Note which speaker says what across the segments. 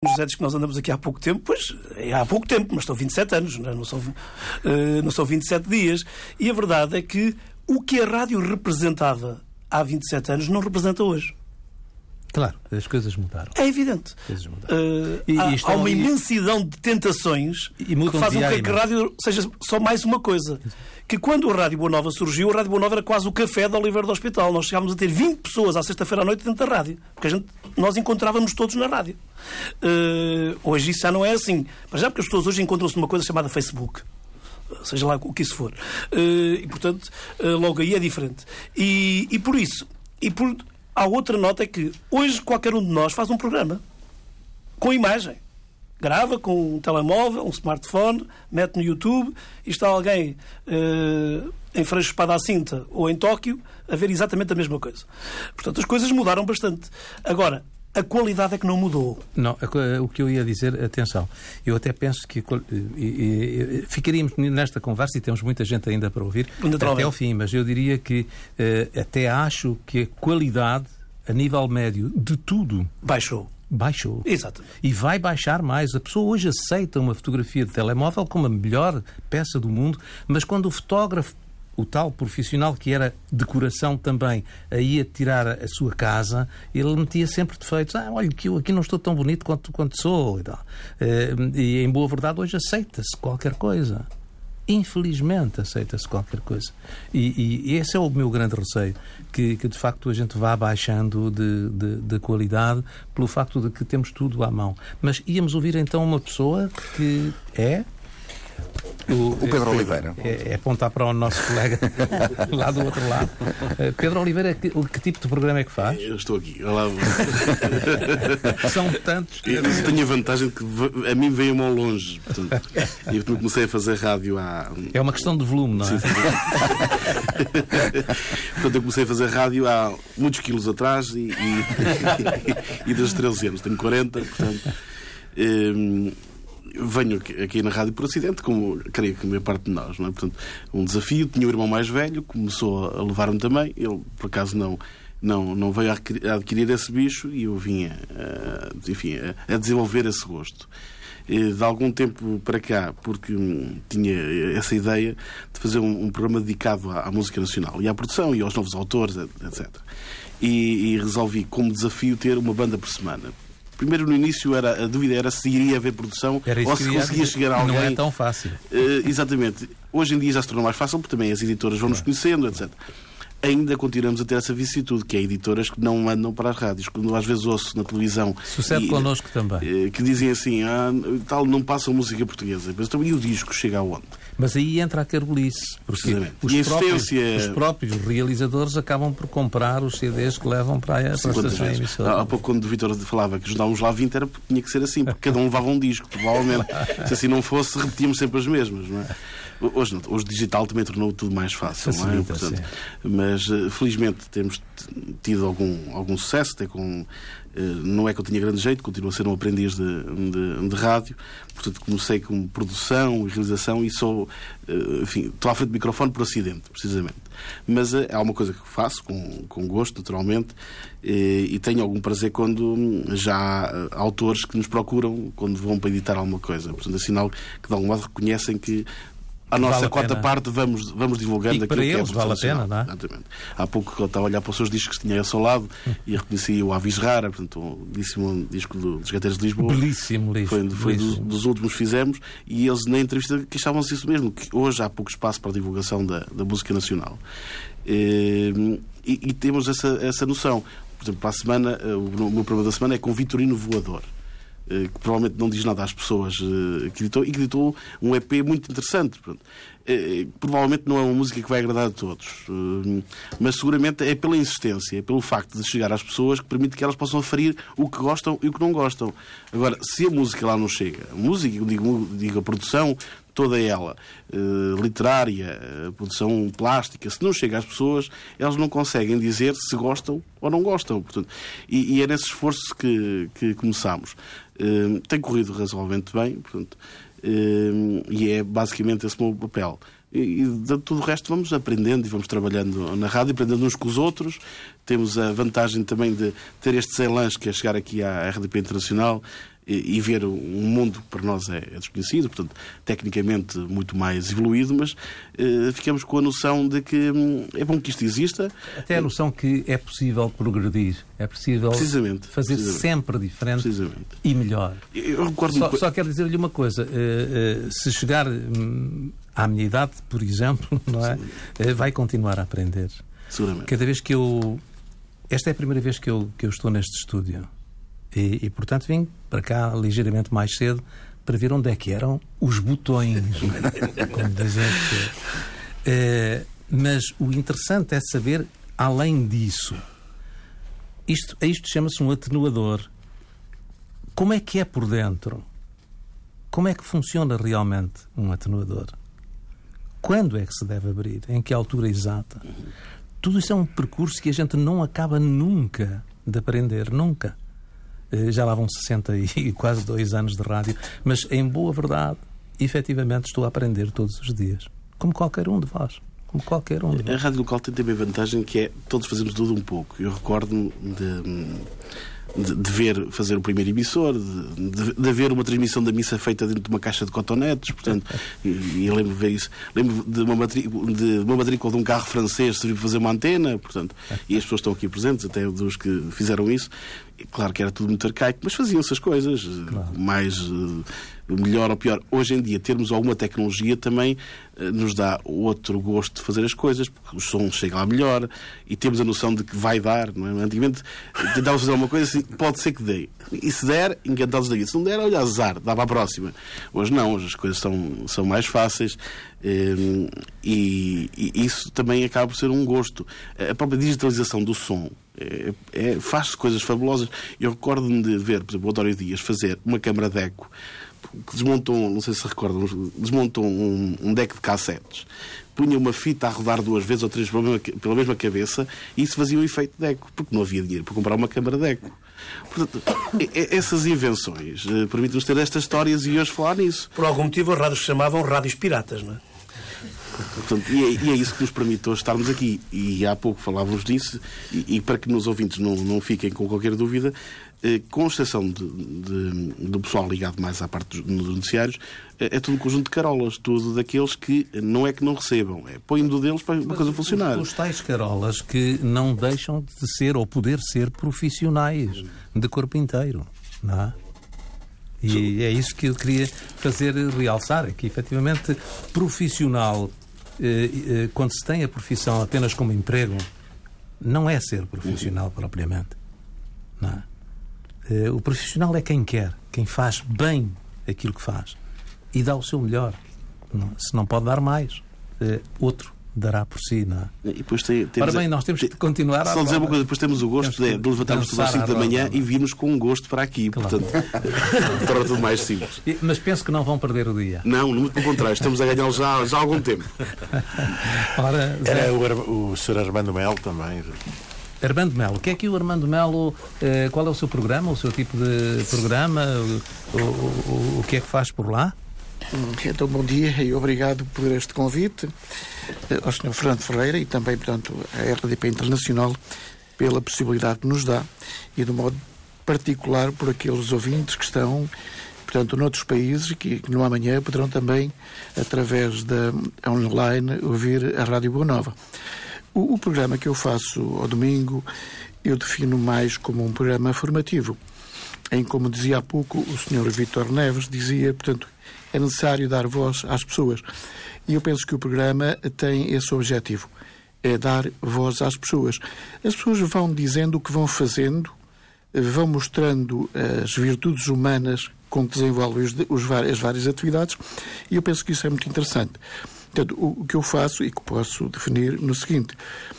Speaker 1: José diz que nós andamos aqui há pouco tempo, pois é há pouco tempo, mas são 27 anos, não são 27 dias. E a verdade é que o que a rádio representava há 27 anos não representa hoje.
Speaker 2: Claro, as coisas mudaram.
Speaker 1: É evidente. Há uma imensidão de tentações que fazem com que a rádio seja só mais uma coisa. Que quando a Rádio Boa Nova surgiu, a Rádio Boa Nova era quase o café de Oliveira do Hospital. Nós chegámos a ter 20 pessoas à sexta-feira à noite dentro da rádio. Porque nós encontrávamos todos na rádio. Hoje isso já não é assim. Mas já porque as pessoas hoje encontram-se numa coisa chamada Facebook. Seja lá o que isso for. E, portanto, logo aí é diferente. E por isso... A outra nota é que hoje qualquer um de nós faz um programa com imagem. Grava com um telemóvel, um smartphone, mete no YouTube e está alguém em Freixo Espada à Cinta ou em Tóquio a ver exatamente a mesma coisa. Portanto, as coisas mudaram bastante. Agora, a qualidade é que não mudou.
Speaker 2: Não, o que eu ia dizer, atenção, eu até penso que ficaríamos nesta conversa, e temos muita gente ainda para ouvir, até ao fim, mas eu diria que até acho que a qualidade, a nível médio, de tudo... Baixou.
Speaker 1: Exatamente.
Speaker 2: E vai baixar mais. A pessoa hoje aceita uma fotografia de telemóvel como a melhor peça do mundo, mas quando o fotógrafo, o tal profissional que era decoração também, aí a tirar a sua casa, ele metia sempre defeitos. Olha, que eu aqui não estou tão bonito quanto sou. E tal. E em boa verdade, hoje aceita-se qualquer coisa. Infelizmente aceita-se qualquer coisa. E esse é o meu grande receio, que de facto a gente vá baixando de qualidade pelo facto de que temos tudo à mão. Mas íamos ouvir então uma pessoa que é...
Speaker 3: O Pedro Oliveira.
Speaker 2: É apontar para o nosso colega lá do outro lado. Pedro Oliveira, que tipo de programa é que faz?
Speaker 4: Eu estou aqui. Olá.
Speaker 2: São tantos.
Speaker 4: Eu tenho a vantagem de que a mim veio-me ao longe. Portanto, eu comecei a fazer rádio há...
Speaker 2: É uma questão de volume, não é?
Speaker 4: Sim. Portanto, eu comecei a fazer rádio há muitos quilos atrás e desde 13 anos. Tenho 40, portanto... venho aqui na rádio por acidente, como creio que a maior parte de nós, não é? Portanto, um desafio. Tinha um irmão mais velho, começou a levar-me também. Ele, por acaso, não veio a adquirir esse bicho e eu vinha, a desenvolver esse gosto. De algum tempo para cá, porque tinha essa ideia de fazer um programa dedicado à música nacional e à produção e aos novos autores, etc. E resolvi, como desafio, ter uma banda por semana. Primeiro, no início, a dúvida era se iria haver produção ou se conseguia chegar a alguém.
Speaker 2: Não é tão fácil.
Speaker 4: Exatamente. Hoje em dia já se tornou mais fácil, porque também as editoras vão nos conhecendo, etc. Ainda continuamos a ter essa vicissitude, que é editoras que não mandam para as rádios. Quando às vezes ouço na televisão...
Speaker 2: Sucede connosco também.
Speaker 4: Que dizem assim, tal, não passam música portuguesa. Mas também o disco chega aonde?
Speaker 2: Mas aí entra a carolice, porque os próprios realizadores acabam por comprar os CDs que levam para a estação emissora.
Speaker 4: Há pouco, quando o Vítor falava que juntámos lá 20, tinha que ser assim, porque cada um levava um disco, provavelmente. Se assim não fosse, repetíamos sempre as mesmas, não é? Hoje digital também tornou tudo mais fácil, não é? Portanto, mas felizmente temos tido algum sucesso, até com... Não é que eu tenha grande jeito, continuo a ser um aprendiz de rádio, portanto comecei com produção e realização e estou à frente do microfone por acidente, precisamente. Mas é uma coisa que faço com gosto, naturalmente, e tenho algum prazer quando já há autores que nos procuram quando vão para editar alguma coisa. Portanto, é sinal que de algum modo reconhecem que a nossa quarta parte vamos divulgando
Speaker 2: aquilo que é. E para eles vale a pena, não é?
Speaker 4: Exatamente. Há pouco eu estava a olhar para os seus discos que tinha ao seu lado e reconheci o Avis Rara, portanto, um belíssimo disco dos Gateiros de Lisboa.
Speaker 2: Belíssimo livro.
Speaker 4: Foi dos últimos que fizemos e eles na entrevista queixavam-se isso mesmo, que hoje há pouco espaço para a divulgação da música nacional. E temos essa noção. Por exemplo, para a semana, o meu programa da semana é com Vitorino Voador, que provavelmente não diz nada às pessoas que editou um EP muito interessante. Provavelmente não é uma música que vai agradar a todos, mas seguramente é pela insistência, é pelo facto de chegar às pessoas que permite que elas possam aferir o que gostam e o que não gostam. Agora, se a música lá não chega, a música, eu digo a produção, toda ela, literária, a produção plástica, se não chega às pessoas, elas não conseguem dizer se gostam ou não gostam. Portanto, e é nesse esforço que começámos. Tem corrido razoavelmente bem, portanto, e é basicamente esse o meu papel. E de tudo o resto vamos aprendendo e vamos trabalhando na rádio, aprendendo uns com os outros. Temos a vantagem também de ter este sem-lanche, que é chegar aqui à RDP Internacional, e ver um mundo que para nós é desconhecido, portanto, tecnicamente muito mais evoluído, mas ficamos com a noção de que é bom que isto exista.
Speaker 2: Até a noção que é possível progredir, é possível fazer sempre diferente e melhor.
Speaker 4: Eu recordo
Speaker 2: só quero dizer-lhe uma coisa, se chegar à minha idade, por exemplo, não é? Vai continuar a aprender.
Speaker 4: Seguramente.
Speaker 2: Cada vez que esta é a primeira vez que eu estou neste estúdio. E, portanto, vim para cá ligeiramente mais cedo para ver onde é que eram os botões. Como dizem. Mas o interessante é saber, além disso, isto chama-se um atenuador. Como é que é por dentro? Como é que funciona realmente um atenuador? Quando é que se deve abrir? Em que altura exata? Tudo isso é um percurso que a gente não acaba nunca de aprender. Nunca. Já lá vão 60 e quase 2 anos de rádio, mas em boa verdade, efetivamente estou a aprender todos os dias. Como qualquer um de vós. Como qualquer um de vós.
Speaker 4: A rádio local tem também a vantagem que é todos fazemos tudo um pouco. Eu recordo-me de ver fazer o primeiro emissor, de haver uma transmissão da missa feita dentro de uma caixa de cotonetes, portanto, e eu lembro de ver isso. Lembro de uma matrícula de um carro francês servir para fazer uma antena, portanto, e as pessoas estão aqui presentes, até dos que fizeram isso. Claro que era tudo muito arcaico, mas faziam-se as coisas, claro. Mais melhor ou pior. Hoje em dia, termos alguma tecnologia também nos dá outro gosto de fazer as coisas, porque o som chega lá melhor e temos a noção de que vai dar, não é? Antigamente, tentávamos fazer alguma coisa assim, pode ser que dê. E se der, encantados daí. Se não der, olha, azar, dá para a próxima. Hoje não, hoje as coisas são mais fáceis e isso também acaba por ser um gosto. A própria digitalização do som faz coisas fabulosas. Eu recordo-me de ver, por exemplo, o António Dias fazer uma câmara de eco que desmontou, não sei se recordam, desmontou um deck de cassetes, punha uma fita a rodar 2 vezes ou 3 pela mesma cabeça e isso fazia um efeito de eco, porque não havia dinheiro para comprar uma câmara de eco. Portanto, essas invenções permitem-nos ter estas histórias e hoje falar nisso.
Speaker 1: Por algum motivo, as rádios se chamavam rádios piratas, não é?
Speaker 4: Portanto, e é isso que nos permite hoje estarmos aqui. E há pouco falávamos disso, e para que nos ouvintes não fiquem com qualquer dúvida, com exceção do pessoal ligado mais à parte dos noticiários, é tudo um conjunto de carolas, tudo daqueles que não é que não recebam, põem do deles para uma coisa funcionar.
Speaker 2: Os tais carolas que não deixam de ser ou poder ser profissionais de corpo inteiro, não é? E é isso que eu queria fazer realçar, é que efetivamente profissional, quando se tem a profissão apenas como emprego, não é ser profissional propriamente. Não é? O profissional é quem quer, quem faz bem aquilo que faz e dá o seu melhor. Se não pode dar mais, outro dará por si, não é?
Speaker 4: E depois
Speaker 2: ora bem, nós temos que continuar
Speaker 4: a... Só dizer uma coisa, depois temos o gosto de levantarmos todos às 5 da manhã e virmos com um gosto para aqui, claro. Portanto, torna tudo mais simples.
Speaker 2: Mas penso que não vão perder o dia.
Speaker 4: Não, muito pelo contrário, estamos a ganhá-lo já há algum tempo.
Speaker 3: Ora, era o Sr. Armando Melo também.
Speaker 2: Armando Melo, o que é que o Armando Melo, qual é o seu programa, o seu tipo de programa, o que é que faz por lá?
Speaker 5: Então, bom dia e obrigado por este convite ao Sr. Fernando Ferreira e também, portanto, à RDP Internacional pela possibilidade que nos dá e de modo particular por aqueles ouvintes que estão, portanto, noutros países que no amanhã poderão também, através da online, ouvir a Rádio Boa Nova. O programa que eu faço ao domingo eu defino mais como um programa formativo, em como dizia há pouco o Sr. Vítor Neves, dizia, portanto, é necessário dar voz às pessoas. E eu penso que o programa tem esse objetivo, é dar voz às pessoas. As pessoas vão dizendo o que vão fazendo, vão mostrando as virtudes humanas com que desenvolvem as várias atividades, e eu penso que isso é muito interessante. Portanto, o que eu faço e que posso definir no seguinte,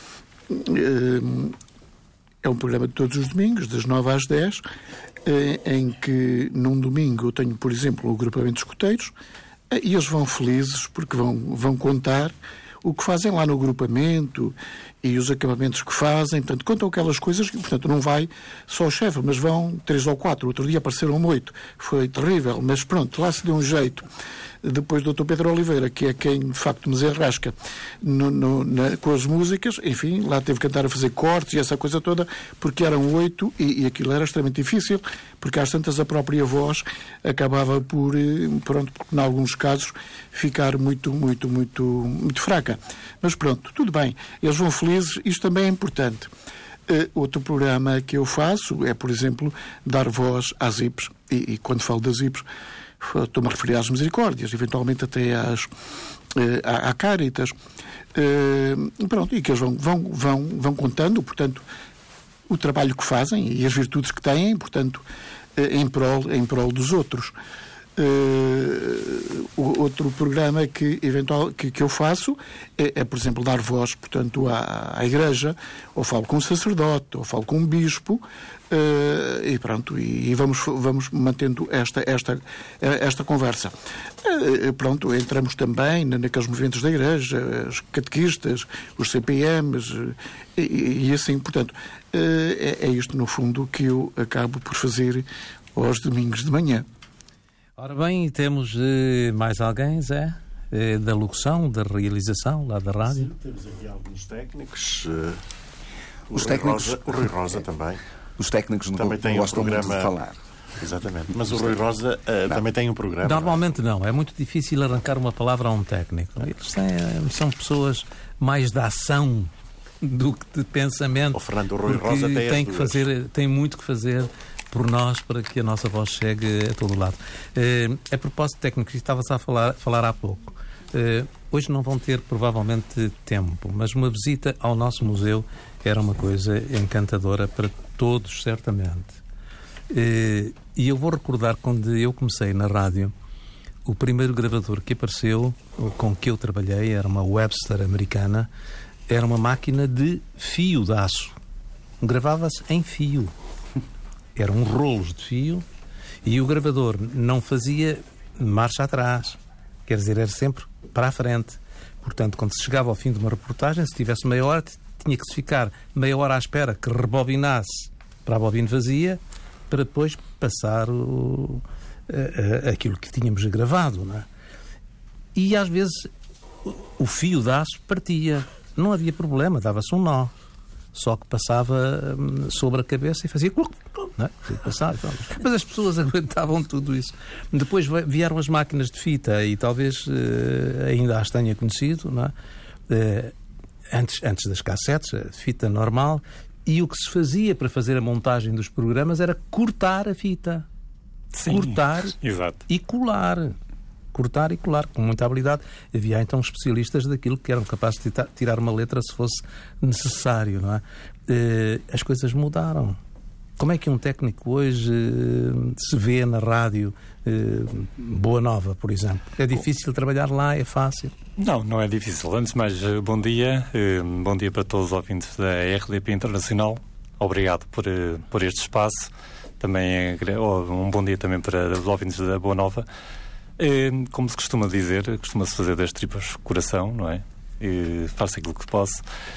Speaker 5: é um programa de todos os domingos, das 9 às 10, em que num domingo eu tenho, por exemplo, o agrupamento de escuteiros, e eles vão felizes porque vão contar o que fazem lá no agrupamento e os acabamentos que fazem, portanto, contam aquelas coisas que, portanto, não vai só o chefe, mas vão 3 ou 4. Outro dia apareceram 8. Foi terrível, mas pronto, lá se deu um jeito. Depois do Dr. Pedro Oliveira, que é quem, de facto, me desenrasca com as músicas, enfim, lá teve que andar a fazer cortes e essa coisa toda, porque eram 8 e aquilo era extremamente difícil, porque às tantas a própria voz acabava por, pronto, em alguns casos, ficar muito fraca. Mas pronto, tudo bem, eles vão felizes, isto também é importante. Outro programa que eu faço é, por exemplo, dar voz às IPs, e quando falo das IPs, estou-me a referir às Misericórdias, eventualmente até à Caritas, pronto, e que eles vão contando, portanto, o trabalho que fazem e as virtudes que têm, portanto, em prol dos outros. Outro programa que eu faço é, por exemplo, dar voz, portanto, à Igreja, ou falo com um sacerdote, ou falo com um bispo, e pronto, e vamos mantendo esta conversa. Pronto, entramos também naqueles movimentos da Igreja, os catequistas, os CPMs, e assim, portanto, é isto, no fundo, que eu acabo por fazer aos domingos de manhã.
Speaker 2: Ora bem, temos mais alguém, Zé? Da locução, da realização, lá da rádio?
Speaker 3: Sim, temos aqui alguns técnicos.
Speaker 6: Os técnicos...
Speaker 3: O Rui Rosa também.
Speaker 6: Os técnicos
Speaker 3: também têm
Speaker 6: gostam muito de falar.
Speaker 3: Exatamente. Mas o Rui Rosa também tem um programa.
Speaker 2: Normalmente não. É muito difícil arrancar uma palavra a um técnico. Eles são pessoas mais de ação do que de pensamento.
Speaker 3: O Fernando Rui Rosa
Speaker 2: tem muito que fazer por nós para que a nossa voz chegue a todo lado. A propósito de técnicos, estava-se a falar há pouco. Hoje não vão ter provavelmente tempo, mas uma visita ao nosso museu era uma coisa encantadora para todos, certamente. E eu vou recordar quando eu comecei na rádio, o primeiro gravador que apareceu, com que eu trabalhei, era uma Webster americana, era uma máquina de fio de aço. Gravava-se em fio. Eram rolos de fio e o gravador não fazia marcha atrás. Quer dizer, era sempre para a frente. Portanto, quando se chegava ao fim de uma reportagem, se tivesse meia hora, tinha que se ficar meia hora à espera que rebobinasse para a bobina vazia, para depois passar aquilo que tínhamos gravado, não é? E às vezes o fio de aço partia. Não havia problema, dava-se um nó. Só que passava sobre a cabeça e fazia... Não é? Mas as pessoas aguentavam tudo isso. Depois vieram as máquinas de fita e talvez ainda as tenha conhecido, não é? Antes das cassetes, a fita normal, e o que se fazia para fazer a montagem dos programas era cortar a fita.
Speaker 7: Sim,
Speaker 2: cortar
Speaker 7: exato.
Speaker 2: E colar. Cortar e colar, com muita habilidade. Havia então especialistas daquilo que eram capazes de tirar uma letra se fosse necessário, não é? As coisas mudaram. Como é que um técnico hoje se vê na rádio Boa Nova, por exemplo? É difícil trabalhar lá? É fácil?
Speaker 7: Não é difícil. Antes de mais, bom dia. Bom dia para todos os ouvintes da RDP Internacional. Obrigado por este espaço. Também um bom dia também para os ouvintes da Boa Nova. Como se costuma dizer, costuma-se fazer das tripas coração, não é? Faço aquilo que posso.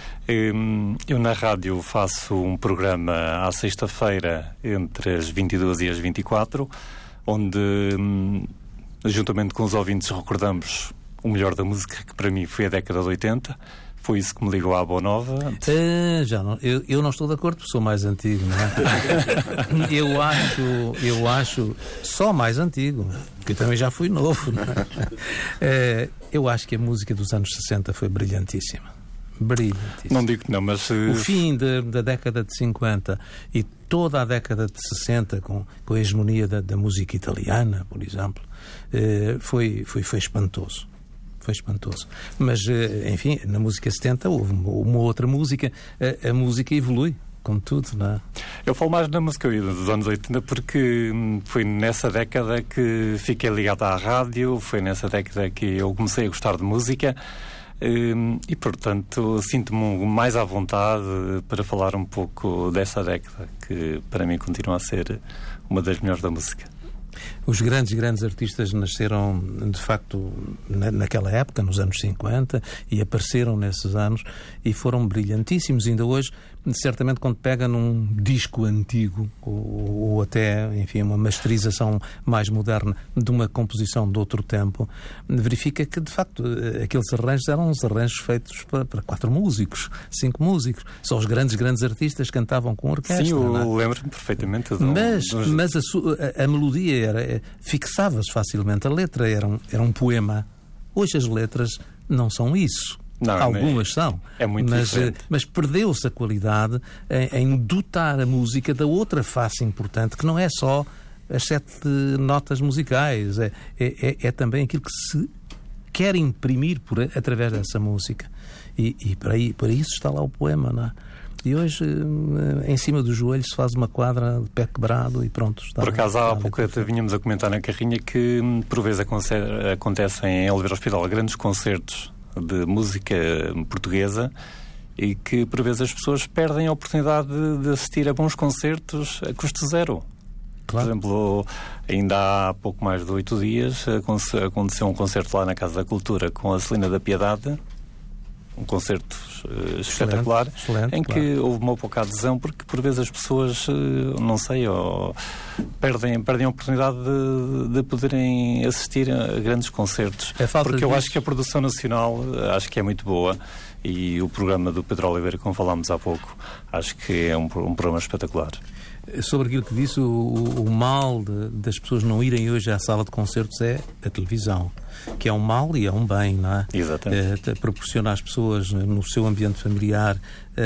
Speaker 7: Eu na rádio faço um programa à sexta-feira entre as 22 e as 24, onde, juntamente com os ouvintes, recordamos o melhor da música, que para mim foi a década de 80. Foi isso que me ligou à Boa Nova.
Speaker 2: Eu não estou de acordo, porque sou mais antigo, não é? eu acho só mais antigo, porque eu também já fui novo, não é? Eu acho que a música dos anos 60 foi brilhantíssima. Brilhantíssima.
Speaker 7: Não digo que não, mas...
Speaker 2: O fim da década de 50 e toda a década de 60, com a hegemonia da música italiana, por exemplo, foi espantoso. Foi espantoso. Mas, enfim, na música 70 houve uma outra música. A música evolui, como tudo, não é?
Speaker 7: Eu falo mais na música dos anos 80 porque foi nessa década que fiquei ligado à rádio, foi nessa década que eu comecei a gostar de música e, portanto, sinto-me mais à vontade para falar um pouco dessa década, que para mim continua a ser uma das melhores da música.
Speaker 2: Os grandes artistas nasceram, de facto, naquela época, nos anos 50, e apareceram nesses anos e foram brilhantíssimos. Ainda hoje, certamente, quando pega num disco antigo ou até, enfim, uma masterização mais moderna de uma composição de outro tempo, verifica que, de facto, aqueles arranjos eram uns arranjos feitos para 4 músicos, 5 músicos. Só os grandes artistas cantavam com orquestra.
Speaker 7: Sim, eu lembro-me perfeitamente.
Speaker 2: Mas a melodia fixava-se facilmente. A letra era um poema. Hoje as letras não são isso.
Speaker 7: Não,
Speaker 2: algumas são.
Speaker 7: É muito diferente.
Speaker 2: Mas perdeu-se a qualidade em dotar a música da outra face importante, que não é só as 7 notas musicais. É também aquilo que se quer imprimir através dessa música. E para isso está lá o poema, não é? E hoje, em cima do joelho, se faz uma quadra de pé quebrado e pronto.
Speaker 7: Por acaso, há pouco vínhamos a comentar na carrinha que, por vezes, acontecem em Oliveira Hospital grandes concertos de música portuguesa e que, por vezes, as pessoas perdem a oportunidade de assistir a bons concertos a custo zero. Claro. Por exemplo, ainda há pouco mais de 8 dias aconteceu um concerto lá na Casa da Cultura com a Celina da Piedade, um concerto espetacular, excelente, em que houve uma pouca adesão, porque por vezes as pessoas, não sei, perdem a oportunidade de poderem assistir a grandes concertos. Porque eu acho que a produção nacional acho que é muito boa, e o programa do Pedro Oliveira, como falámos há pouco, acho que é um programa espetacular.
Speaker 2: Sobre aquilo que disse, o mal das pessoas não irem hoje à sala de concertos é a televisão, que é um mal e é um bem, não é?
Speaker 7: Exatamente.
Speaker 2: Proporciona às pessoas no seu ambiente familiar,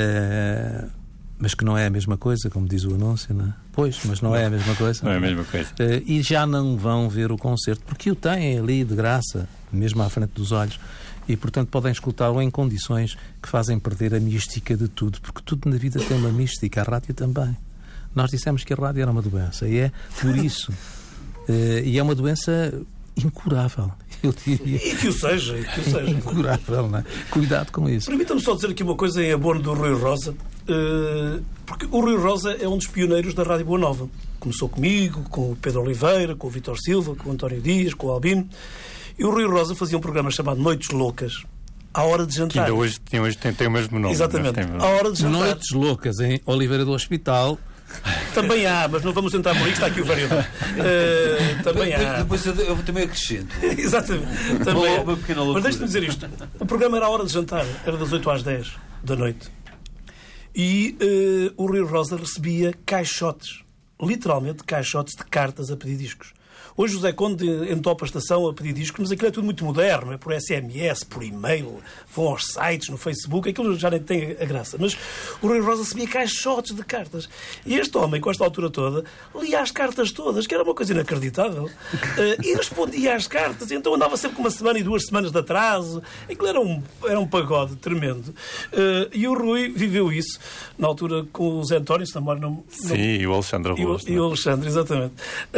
Speaker 2: mas que não é a mesma coisa, como diz o anúncio, não é? Pois, mas não é a mesma coisa.
Speaker 7: Não é a mesma coisa.
Speaker 2: E já não vão ver o concerto, porque o têm ali de graça, mesmo à frente dos olhos. E, portanto, podem escutá-lo em condições que fazem perder a mística de tudo, porque tudo na vida tem uma mística, a rádio também. Nós dissemos que a rádio era uma doença, e é por isso. E é uma doença incurável, eu diria.
Speaker 1: E que o seja.
Speaker 2: Incurável, não é? Cuidado com isso.
Speaker 1: Permita-me só dizer aqui uma coisa em abono do Rui Rosa, porque o Rui Rosa é um dos pioneiros da Rádio Boa Nova. Começou comigo, com o Pedro Oliveira, com o Vítor Silva, com o António Dias, com o Albino. E o Rui Rosa fazia um programa chamado Noites Loucas, à hora de jantar.
Speaker 7: Que ainda hoje tem o mesmo nome.
Speaker 1: Exatamente. À hora de jantar.
Speaker 2: Noites Loucas, em Oliveira do Hospital.
Speaker 1: Também há, mas não vamos entrar por aí, está aqui o vereador. Também há.
Speaker 6: Depois eu também acrescento.
Speaker 1: Exatamente. Também há. Mas deixe-me dizer isto. O programa era à hora de jantar, era das 8 às 10 da noite. E o Rui Rosa recebia caixotes, literalmente caixotes de cartas a pedir discos. Hoje o Zé Conde entopa a estação a pedir discos, mas aquilo é tudo muito moderno, é por SMS, por e-mail, vão aos sites, no Facebook, aquilo já nem tem a graça. Mas o Rui Rosa recebia caixotes de cartas. E este homem, com esta altura toda, lia as cartas todas, que era uma coisa inacreditável, e respondia às cartas, então andava sempre com 1 semana e 2 semanas de atraso. Aquilo era um pagode tremendo. E o Rui viveu isso, na altura com o Zé António, se não me engano.
Speaker 7: Sim, e o Alexandre Augusto.
Speaker 1: E o Alexandre, exatamente.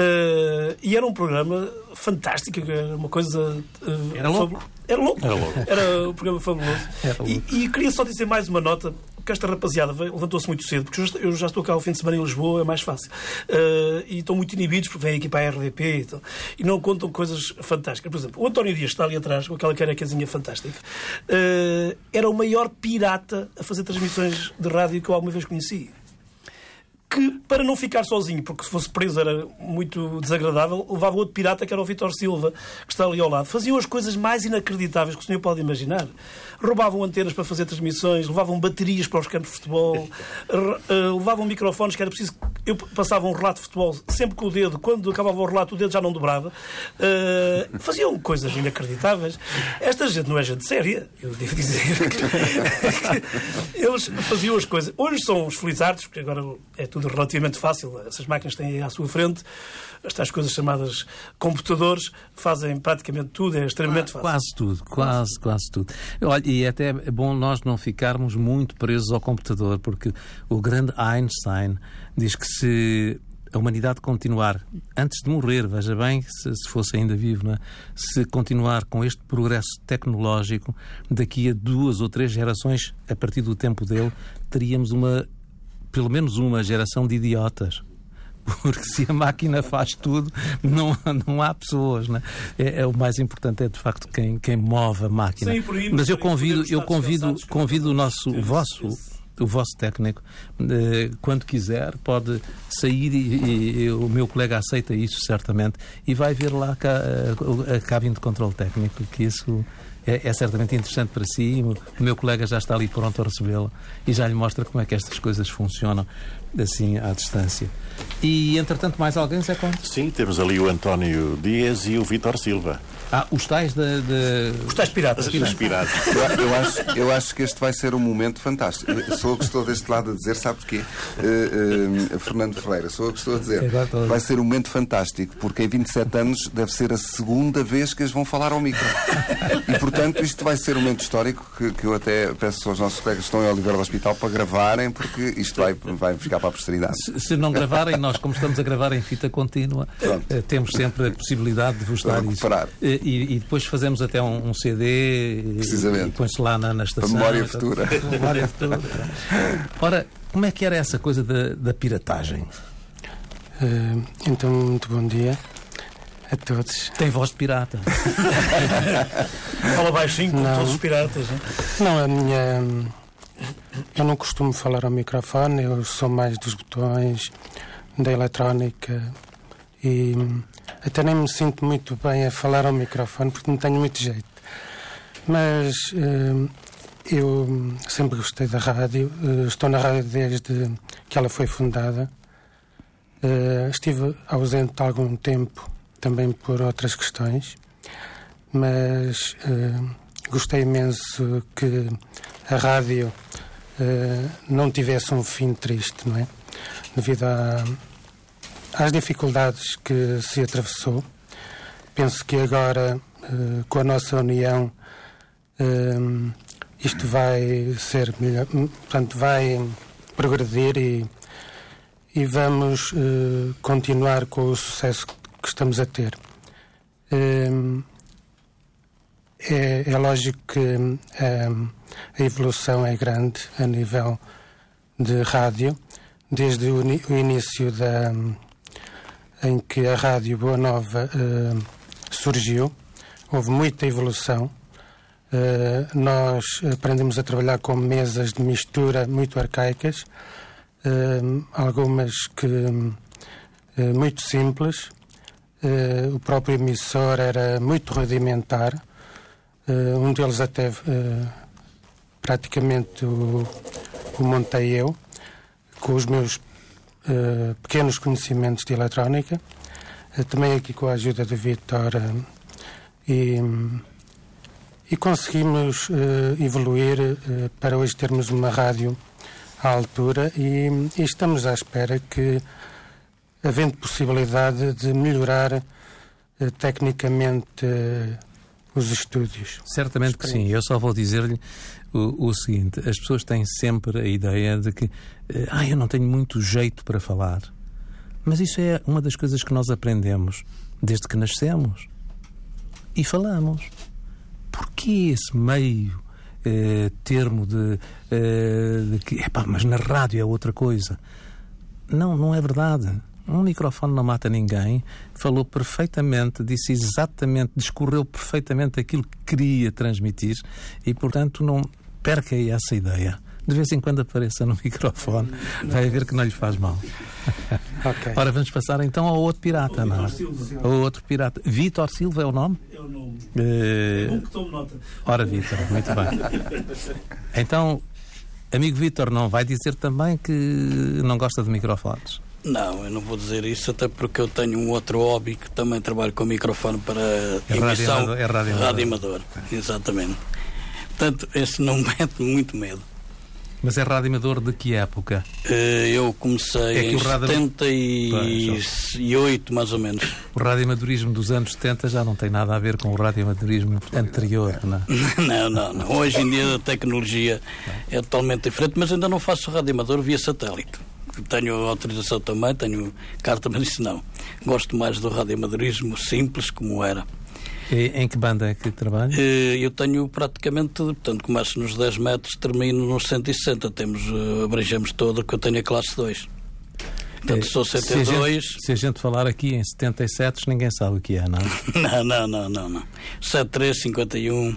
Speaker 1: E era um programa fantástico, era uma coisa...
Speaker 2: Era louco.
Speaker 1: Era um programa fabuloso. E queria só dizer mais uma nota, porque esta rapaziada levantou-se muito cedo, porque eu já estou cá ao fim de semana em Lisboa, é mais fácil. E estão muito inibidos, porque vêm aqui para a RDP e não contam coisas fantásticas. Por exemplo, o António Dias está ali atrás, com aquela carecazinha fantástica, era o maior pirata a fazer transmissões de rádio que eu alguma vez conheci. Que, para não ficar sozinho, porque se fosse preso era muito desagradável, levava outro pirata, que era o Vítor Silva, que está ali ao lado. Faziam as coisas mais inacreditáveis que o senhor pode imaginar. Roubavam antenas para fazer transmissões, levavam baterias para os campos de futebol, levavam microfones, que era preciso... Eu passava um relato de futebol sempre com o dedo. Quando acabava o relato, o dedo já não dobrava. Faziam coisas inacreditáveis. Esta gente não é gente séria, eu devo dizer. Eles faziam as coisas. Hoje são os felizardos, porque agora é tudo relativamente fácil. Essas máquinas têm aí à sua frente. Estas coisas chamadas computadores fazem praticamente tudo, é extremamente fácil.
Speaker 2: Quase tudo. Olha, e até é bom nós não ficarmos muito presos ao computador, porque o grande Einstein diz que se a humanidade continuar, antes de morrer, veja bem, se fosse ainda vivo, não é? Se continuar com este progresso tecnológico, daqui a 2 ou 3 gerações, a partir do tempo dele, teríamos pelo menos uma geração de idiotas. porque se a máquina faz tudo, não há pessoas, né? O mais importante é de facto quem move a máquina.
Speaker 1: Sim, por aí,
Speaker 2: mas eu convido o vosso técnico, quando quiser, pode sair e o meu colega aceita isso certamente e vai ver lá a cabine de controle técnico, que isso é certamente interessante para si. O meu colega já está ali pronto a recebê-lo e já lhe mostra como é que estas coisas funcionam assim à distância. E entretanto mais alguém, Zé Conde?
Speaker 3: Sim, temos ali o António Dias e o Vítor Silva.
Speaker 2: Os tais
Speaker 1: Os tais piratas.
Speaker 3: Os piratas.
Speaker 6: Eu acho que este vai ser um momento fantástico. Sou eu que estou deste lado a dizer, sabe porquê? Fernando Ferreira, sou eu que estou a dizer. Vai ser um momento fantástico, porque em 27 anos deve ser a segunda vez que eles vão falar ao micro. E, portanto, isto vai ser um momento histórico que eu até peço aos nossos colegas que estão em Oliveira do Hospital para gravarem, porque isto vai ficar para a posteridade.
Speaker 2: Se não gravarem, nós, como estamos a gravar em fita contínua, temos sempre a possibilidade de vos dar isso. E depois fazemos até um CD e põe-se lá na estação.
Speaker 6: Para memória futura.
Speaker 2: Memória futura. Ora, como é que era essa coisa da piratagem?
Speaker 8: Então, muito bom dia a todos.
Speaker 2: Tem voz de pirata.
Speaker 1: Fala baixinho, como todos os piratas.
Speaker 8: Não, eu não costumo falar ao microfone, eu sou mais dos botões, da eletrónica e até nem me sinto muito bem a falar ao microfone porque não tenho muito jeito. Mas eu sempre gostei da rádio, estou na rádio desde que ela foi fundada. Estive ausente há algum tempo também por outras questões, mas gostei imenso que a rádio não tivesse um fim triste, não é? Devido às dificuldades que se atravessou. Penso que agora, com a nossa união, isto vai ser melhor, portanto, vai progredir e vamos continuar com o sucesso que estamos a ter. É lógico que a evolução é grande a nível de rádio, desde o início em que a Rádio Boa Nova surgiu, houve muita evolução. Nós aprendemos a trabalhar com mesas de mistura muito arcaicas, algumas que muito simples. O próprio emissor era muito rudimentar. Um deles até praticamente o montei eu, com os meus pequenos conhecimentos de eletrónica, também aqui com a ajuda do Vítor, e conseguimos evoluir para hoje termos uma rádio à altura e estamos à espera que, havendo possibilidade de melhorar tecnicamente os estúdios.
Speaker 2: Certamente que sim. Eu só vou dizer-lhe o seguinte: as pessoas têm sempre a ideia de que eu não tenho muito jeito para falar. Mas isso é uma das coisas que nós aprendemos desde que nascemos. E falamos. Porquê esse meio termo de que mas na rádio é outra coisa? Não é verdade. Um microfone não mata ninguém. Falou perfeitamente, disse exatamente, discorreu perfeitamente aquilo que queria transmitir e, portanto, não perca aí essa ideia. De vez em quando apareça no microfone, vai ver que não lhe faz mal.
Speaker 8: Okay.
Speaker 2: Ora, vamos passar então ao outro pirata, não é? Ao outro pirata. Vítor Silva é o nome?
Speaker 1: É o nome. É bom que tome nota.
Speaker 2: Ora, Vítor, muito bem. Então, amigo Vítor, não vai dizer também que não gosta de microfones?
Speaker 9: Não, eu não vou dizer isso, até porque eu tenho um outro hobby que também trabalho com microfone para emissão. Rádio amador. Exatamente. Portanto, esse não mete muito medo.
Speaker 2: Mas é rádio amador de que época?
Speaker 9: Eu comecei em 78, mais ou menos.
Speaker 2: O radioamadorismo dos anos 70 já não tem nada a ver com o radioamadorismo anterior, não é?
Speaker 9: Não. Hoje em dia a tecnologia é totalmente diferente, mas ainda não faço rádio amador via satélite. Tenho autorização também, tenho carta, mas isso não. Gosto mais do radioamadorismo simples, como era.
Speaker 2: E em que banda é que trabalha?
Speaker 9: Eu tenho praticamente, portanto, começo nos 10 metros, termino nos 160. Abrangemos todo, que eu tenho a classe 2. Portanto, sou 72.
Speaker 2: Se a gente falar aqui em 77, ninguém sabe o que é, não?
Speaker 9: Não. 7351.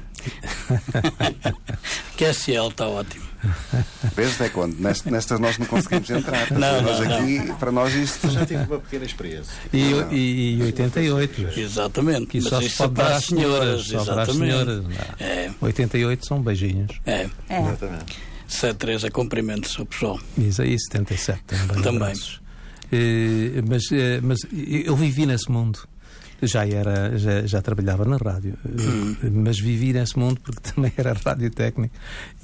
Speaker 9: QSL está ótimo.
Speaker 6: Vês, é quando? Nestas nós não conseguimos entrar. Para nós isto...
Speaker 3: Já tive uma pequena experiência.
Speaker 2: E 88.
Speaker 9: Exatamente.
Speaker 2: Que só se pode dar às senhoras. Exatamente. 88 são beijinhos.
Speaker 3: Exatamente.
Speaker 9: 73 é cumprimentos ao pessoal.
Speaker 2: Isso aí, 77 também. Mas eu vivi nesse mundo. Já trabalhava na rádio, mas vivi nesse mundo porque também era radiotécnico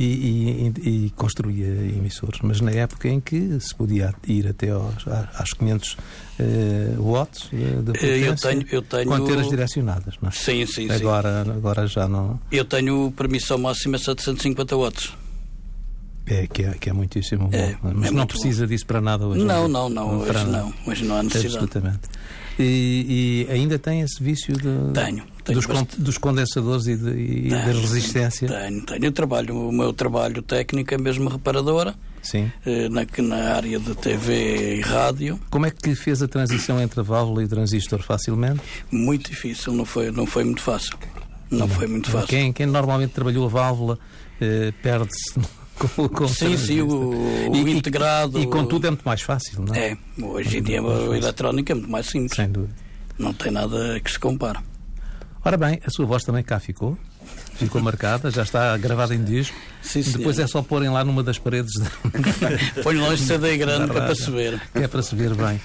Speaker 2: e construía emissores. Mas na época em que se podia ir até aos 500 watts de potência,
Speaker 9: eu tenho...
Speaker 2: com anteiras direcionadas, não é?
Speaker 9: Sim.
Speaker 2: Agora já não...
Speaker 9: Eu tenho permissão máxima 750 watts.
Speaker 2: Que é muitíssimo bom. Mas não precisa disso para nada hoje.
Speaker 9: Não. Hoje não há necessidade.
Speaker 2: Absolutamente. E ainda tem esse vício dos condensadores e da resistência?
Speaker 9: Tenho. O meu trabalho técnico é mesmo reparadora.
Speaker 2: Sim.
Speaker 9: Na área de TV e rádio.
Speaker 2: Como é que fez a transição entre a válvula e o transistor? Facilmente?
Speaker 9: Muito difícil, não foi muito fácil. Não foi muito fácil.
Speaker 2: Quem normalmente trabalhou a válvula perde-se...
Speaker 9: Sim, o integrado...
Speaker 2: E contudo é muito mais fácil, não é?
Speaker 9: Hoje em dia a eletrónica é muito mais simples.
Speaker 2: Sem dúvida.
Speaker 9: Não tem nada que se compare.
Speaker 2: Ora bem, a sua voz também cá ficou marcada, já está gravada em disco.
Speaker 9: Sim,
Speaker 2: depois é só porem lá numa das paredes.
Speaker 9: Põe longe CD grande que é para se ver.
Speaker 2: Que é para se ver bem.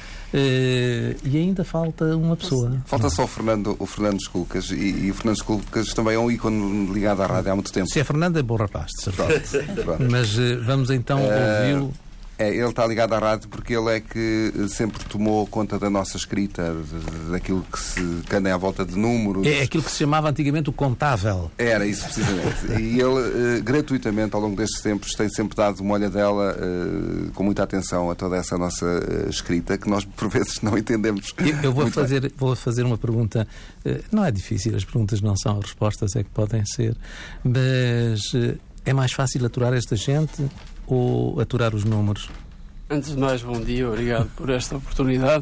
Speaker 2: E ainda falta uma pessoa.
Speaker 6: Falta só o Fernando Esculcas. E o Fernando Esculcas também é um ícone ligado à rádio há muito tempo.
Speaker 2: Se é Fernando, é bom rapaz, de certeza. Mas vamos então ouvi-lo.
Speaker 6: Ele está ligado à rádio porque ele é que sempre tomou conta da nossa escrita, daquilo que anda à volta de números.
Speaker 2: É aquilo que se chamava antigamente o contável.
Speaker 6: Era isso, precisamente. E ele, gratuitamente, ao longo destes tempos, tem sempre dado uma olhadela com muita atenção a toda essa nossa escrita, que nós, por vezes, não entendemos.
Speaker 2: Eu vou fazer uma pergunta. Não é difícil, as perguntas não são, as respostas é que podem ser. Mas é mais fácil aturar esta gente ou aturar os números?
Speaker 10: Antes de mais, bom dia, obrigado por esta oportunidade.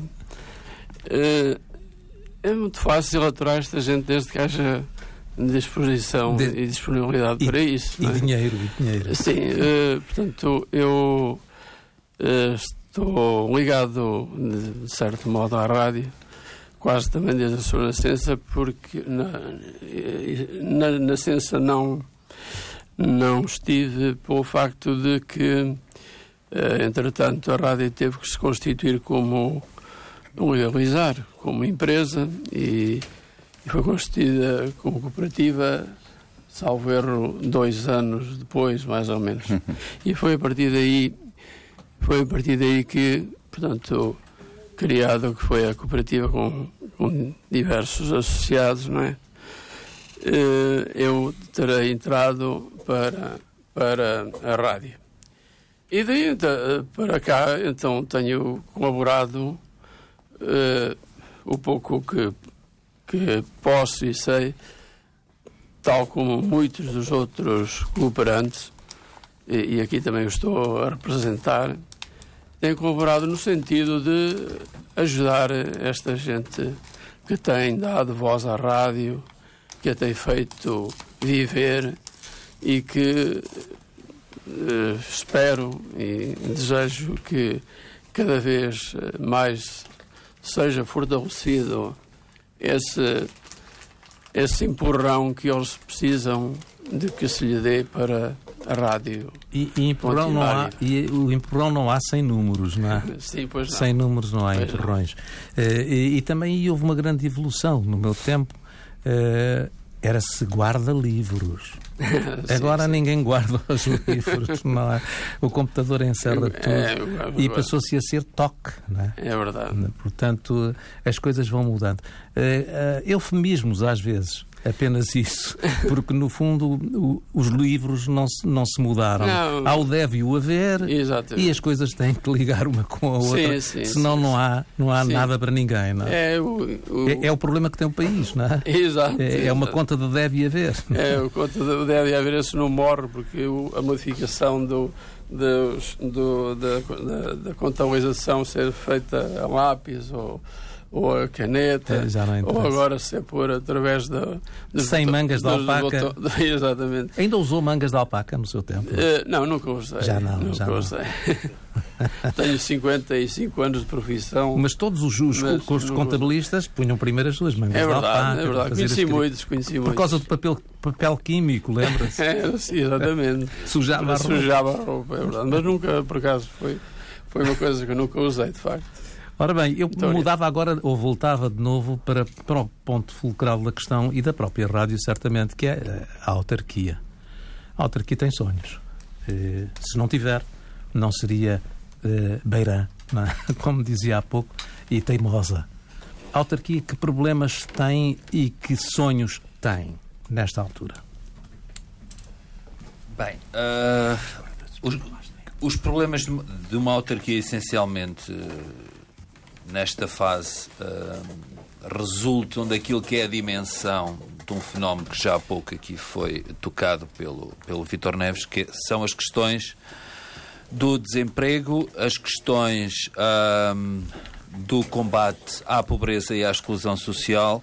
Speaker 10: É muito fácil aturar esta gente desde que haja disposição e disponibilidade para isso.
Speaker 2: E dinheiro.
Speaker 10: Sim, portanto, eu estou ligado, de certo modo, à rádio, quase também desde a sua nascença, porque na nascença não estive pelo facto de que, entretanto, a rádio teve que se constituir como legalizar, como empresa, e foi constituída como cooperativa, salvo erro, 2 anos depois, mais ou menos. E foi a partir daí que, portanto, criado, que foi a cooperativa com diversos associados, não é? Eu terei entrado para a rádio. E daí para cá, então, tenho colaborado o pouco que posso e sei, tal como muitos dos outros cooperantes, e aqui também estou a representar, tenho colaborado no sentido de ajudar esta gente que tem dado voz à rádio, que a tem feito viver e que espero e desejo que cada vez mais seja fortalecido esse empurrão que eles precisam de que se lhe dê para a rádio.
Speaker 2: E o empurrão não há sem números, não é?
Speaker 10: Sim, pois não.
Speaker 2: Sem números não há empurrões. E também houve uma grande evolução no meu tempo. Era-se guarda-livros. Agora ninguém guarda os livros. Não é? O computador encerra tudo. E passou-se a ser toque. Não é?
Speaker 10: É verdade.
Speaker 2: Portanto, as coisas vão mudando. Eufemismos, às vezes. Apenas isso. Porque, no fundo, os livros não se mudaram.
Speaker 10: Não.
Speaker 2: Há o deve e o haver.
Speaker 10: Exatamente.
Speaker 2: E as coisas têm que ligar uma com a outra. Senão não há nada para ninguém. Não é? É o problema que tem o país, não é?
Speaker 10: Exato.
Speaker 2: É uma conta de deve e haver.
Speaker 10: É a conta de deve e haver, isso não morre, porque a modificação da contabilização ser feita a lápis ou a caneta, ou agora se é pôr através
Speaker 2: sem mangas de alpaca.
Speaker 10: Exatamente.
Speaker 2: Ainda usou mangas de alpaca no seu tempo?
Speaker 10: Não, nunca usei.
Speaker 2: Já não.
Speaker 10: Usei. Tenho 55 anos de profissão.
Speaker 2: Mas todos os contabilistas punham primeiro as suas mangas de alpaca.
Speaker 10: É verdade. Conheci muitos.
Speaker 2: Por causa do papel químico, lembra-se?
Speaker 10: Exatamente.
Speaker 2: Sujava
Speaker 10: a roupa, é verdade. Mas nunca, por acaso, foi uma coisa que eu nunca usei, de facto.
Speaker 2: Ora bem, eu mudava agora, ou voltava de novo para o ponto fulcral da questão e da própria rádio, certamente, que é a autarquia. A autarquia tem sonhos. Se não tiver, não seria beirã, não é? Como dizia há pouco, e teimosa. A autarquia, que problemas tem e que sonhos tem nesta altura?
Speaker 11: Bem, os problemas de uma autarquia, essencialmente, nesta fase, resultam daquilo que é a dimensão de um fenómeno que já há pouco aqui foi tocado pelo Vítor Neves, que são as questões do desemprego, as questões do combate à pobreza e à exclusão social,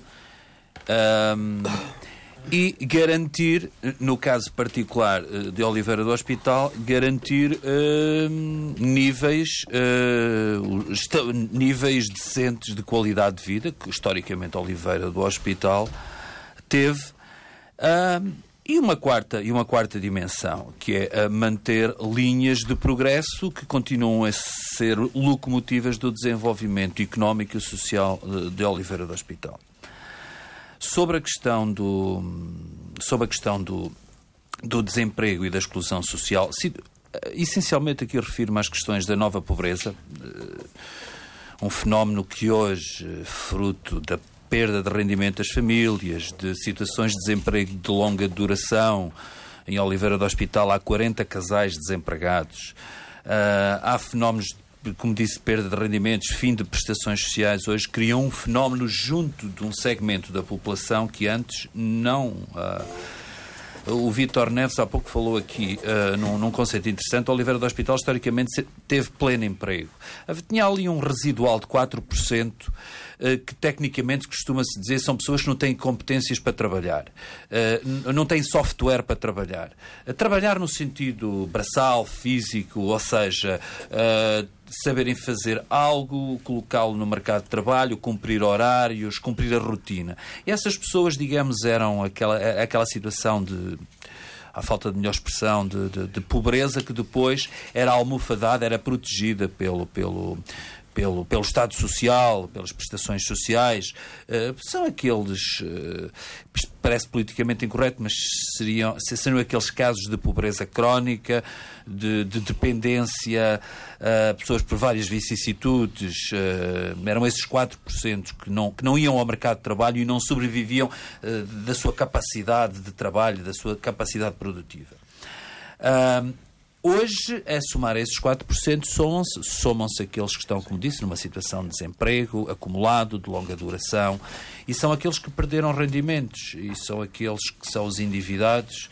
Speaker 11: e garantir, no caso particular de Oliveira do Hospital, garantir níveis decentes de qualidade de vida, que historicamente Oliveira do Hospital teve, e uma quarta dimensão, que é manter linhas de progresso que continuam a ser locomotivas do desenvolvimento económico e social de Oliveira do Hospital. Sobre a questão do desemprego e da exclusão social, essencialmente aqui refiro-me às questões da nova pobreza, um fenómeno que hoje, fruto da perda de rendimento das famílias, de situações de desemprego de longa duração. Em Oliveira do Hospital há 40 casais desempregados. Há fenómenos, como disse, perda de rendimentos, fim de prestações sociais. Hoje criam um fenómeno junto de um segmento da população que antes não... O Vítor Neves há pouco falou aqui num conceito interessante. Oliveira do Hospital historicamente teve pleno emprego. Tinha ali um residual de 4% que tecnicamente costuma-se dizer são pessoas que não têm competências para trabalhar, não têm software para trabalhar. Trabalhar no sentido braçal, físico, ou seja, saberem fazer algo, colocá-lo no mercado de trabalho, cumprir horários, cumprir a rotina. E essas pessoas, digamos, eram aquela situação de, à falta de melhor expressão, de pobreza que depois era almofadada, era protegida pelo Estado Social, pelas prestações sociais. São aqueles... isto parece politicamente incorreto, mas seriam aqueles casos de pobreza crónica, de dependência, pessoas por várias vicissitudes. Eram esses 4% que não iam ao mercado de trabalho e não sobreviviam da sua capacidade de trabalho, da sua capacidade produtiva. Hoje, a somar esses 4%, somam-se aqueles que estão, como disse, numa situação de desemprego acumulado, de longa duração, e são aqueles que perderam rendimentos, e são aqueles que são os endividados.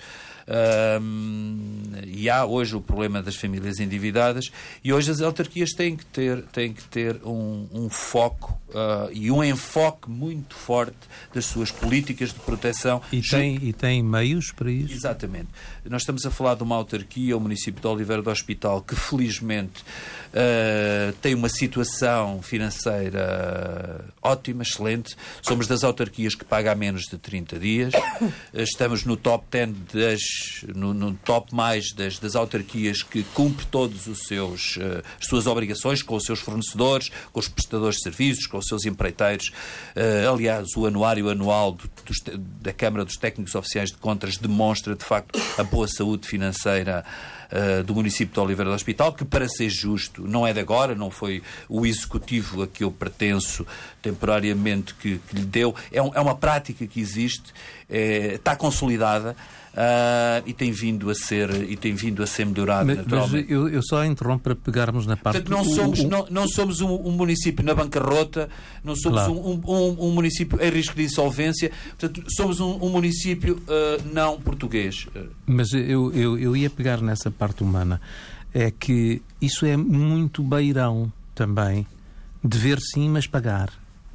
Speaker 11: E há hoje o problema das famílias endividadas, e hoje as autarquias têm que ter um foco e um enfoque muito forte das suas políticas de proteção.
Speaker 2: E tem meios para isso?
Speaker 11: Exatamente. Nós estamos a falar de uma autarquia, o município de Oliveira do Hospital, que felizmente tem uma situação financeira ótima, excelente. Somos das autarquias que paga há menos de 30 dias. Estamos no top 10 no top mais das autarquias que cumpre todos as suas obrigações com os seus fornecedores, com os prestadores de serviços, com os seus empreiteiros. Aliás, o anuário anual da Câmara dos Técnicos Oficiais de Contas demonstra, de facto, a boa saúde financeira do município de Oliveira do Hospital, que, para ser justo, não é de agora, não foi o executivo a que eu pertenço temporariamente que lhe deu. É uma prática que existe, está consolidada. E tem vindo a ser melhorado, naturalmente.
Speaker 2: Mas eu só interrompo para pegarmos na parte...
Speaker 11: Portanto, não somos um município na bancarrota, não somos um município em risco de insolvência, portanto, somos um município não português.
Speaker 2: Mas eu ia pegar nessa parte humana. é que isso é muito beirão também. Dever sim, mas pagar.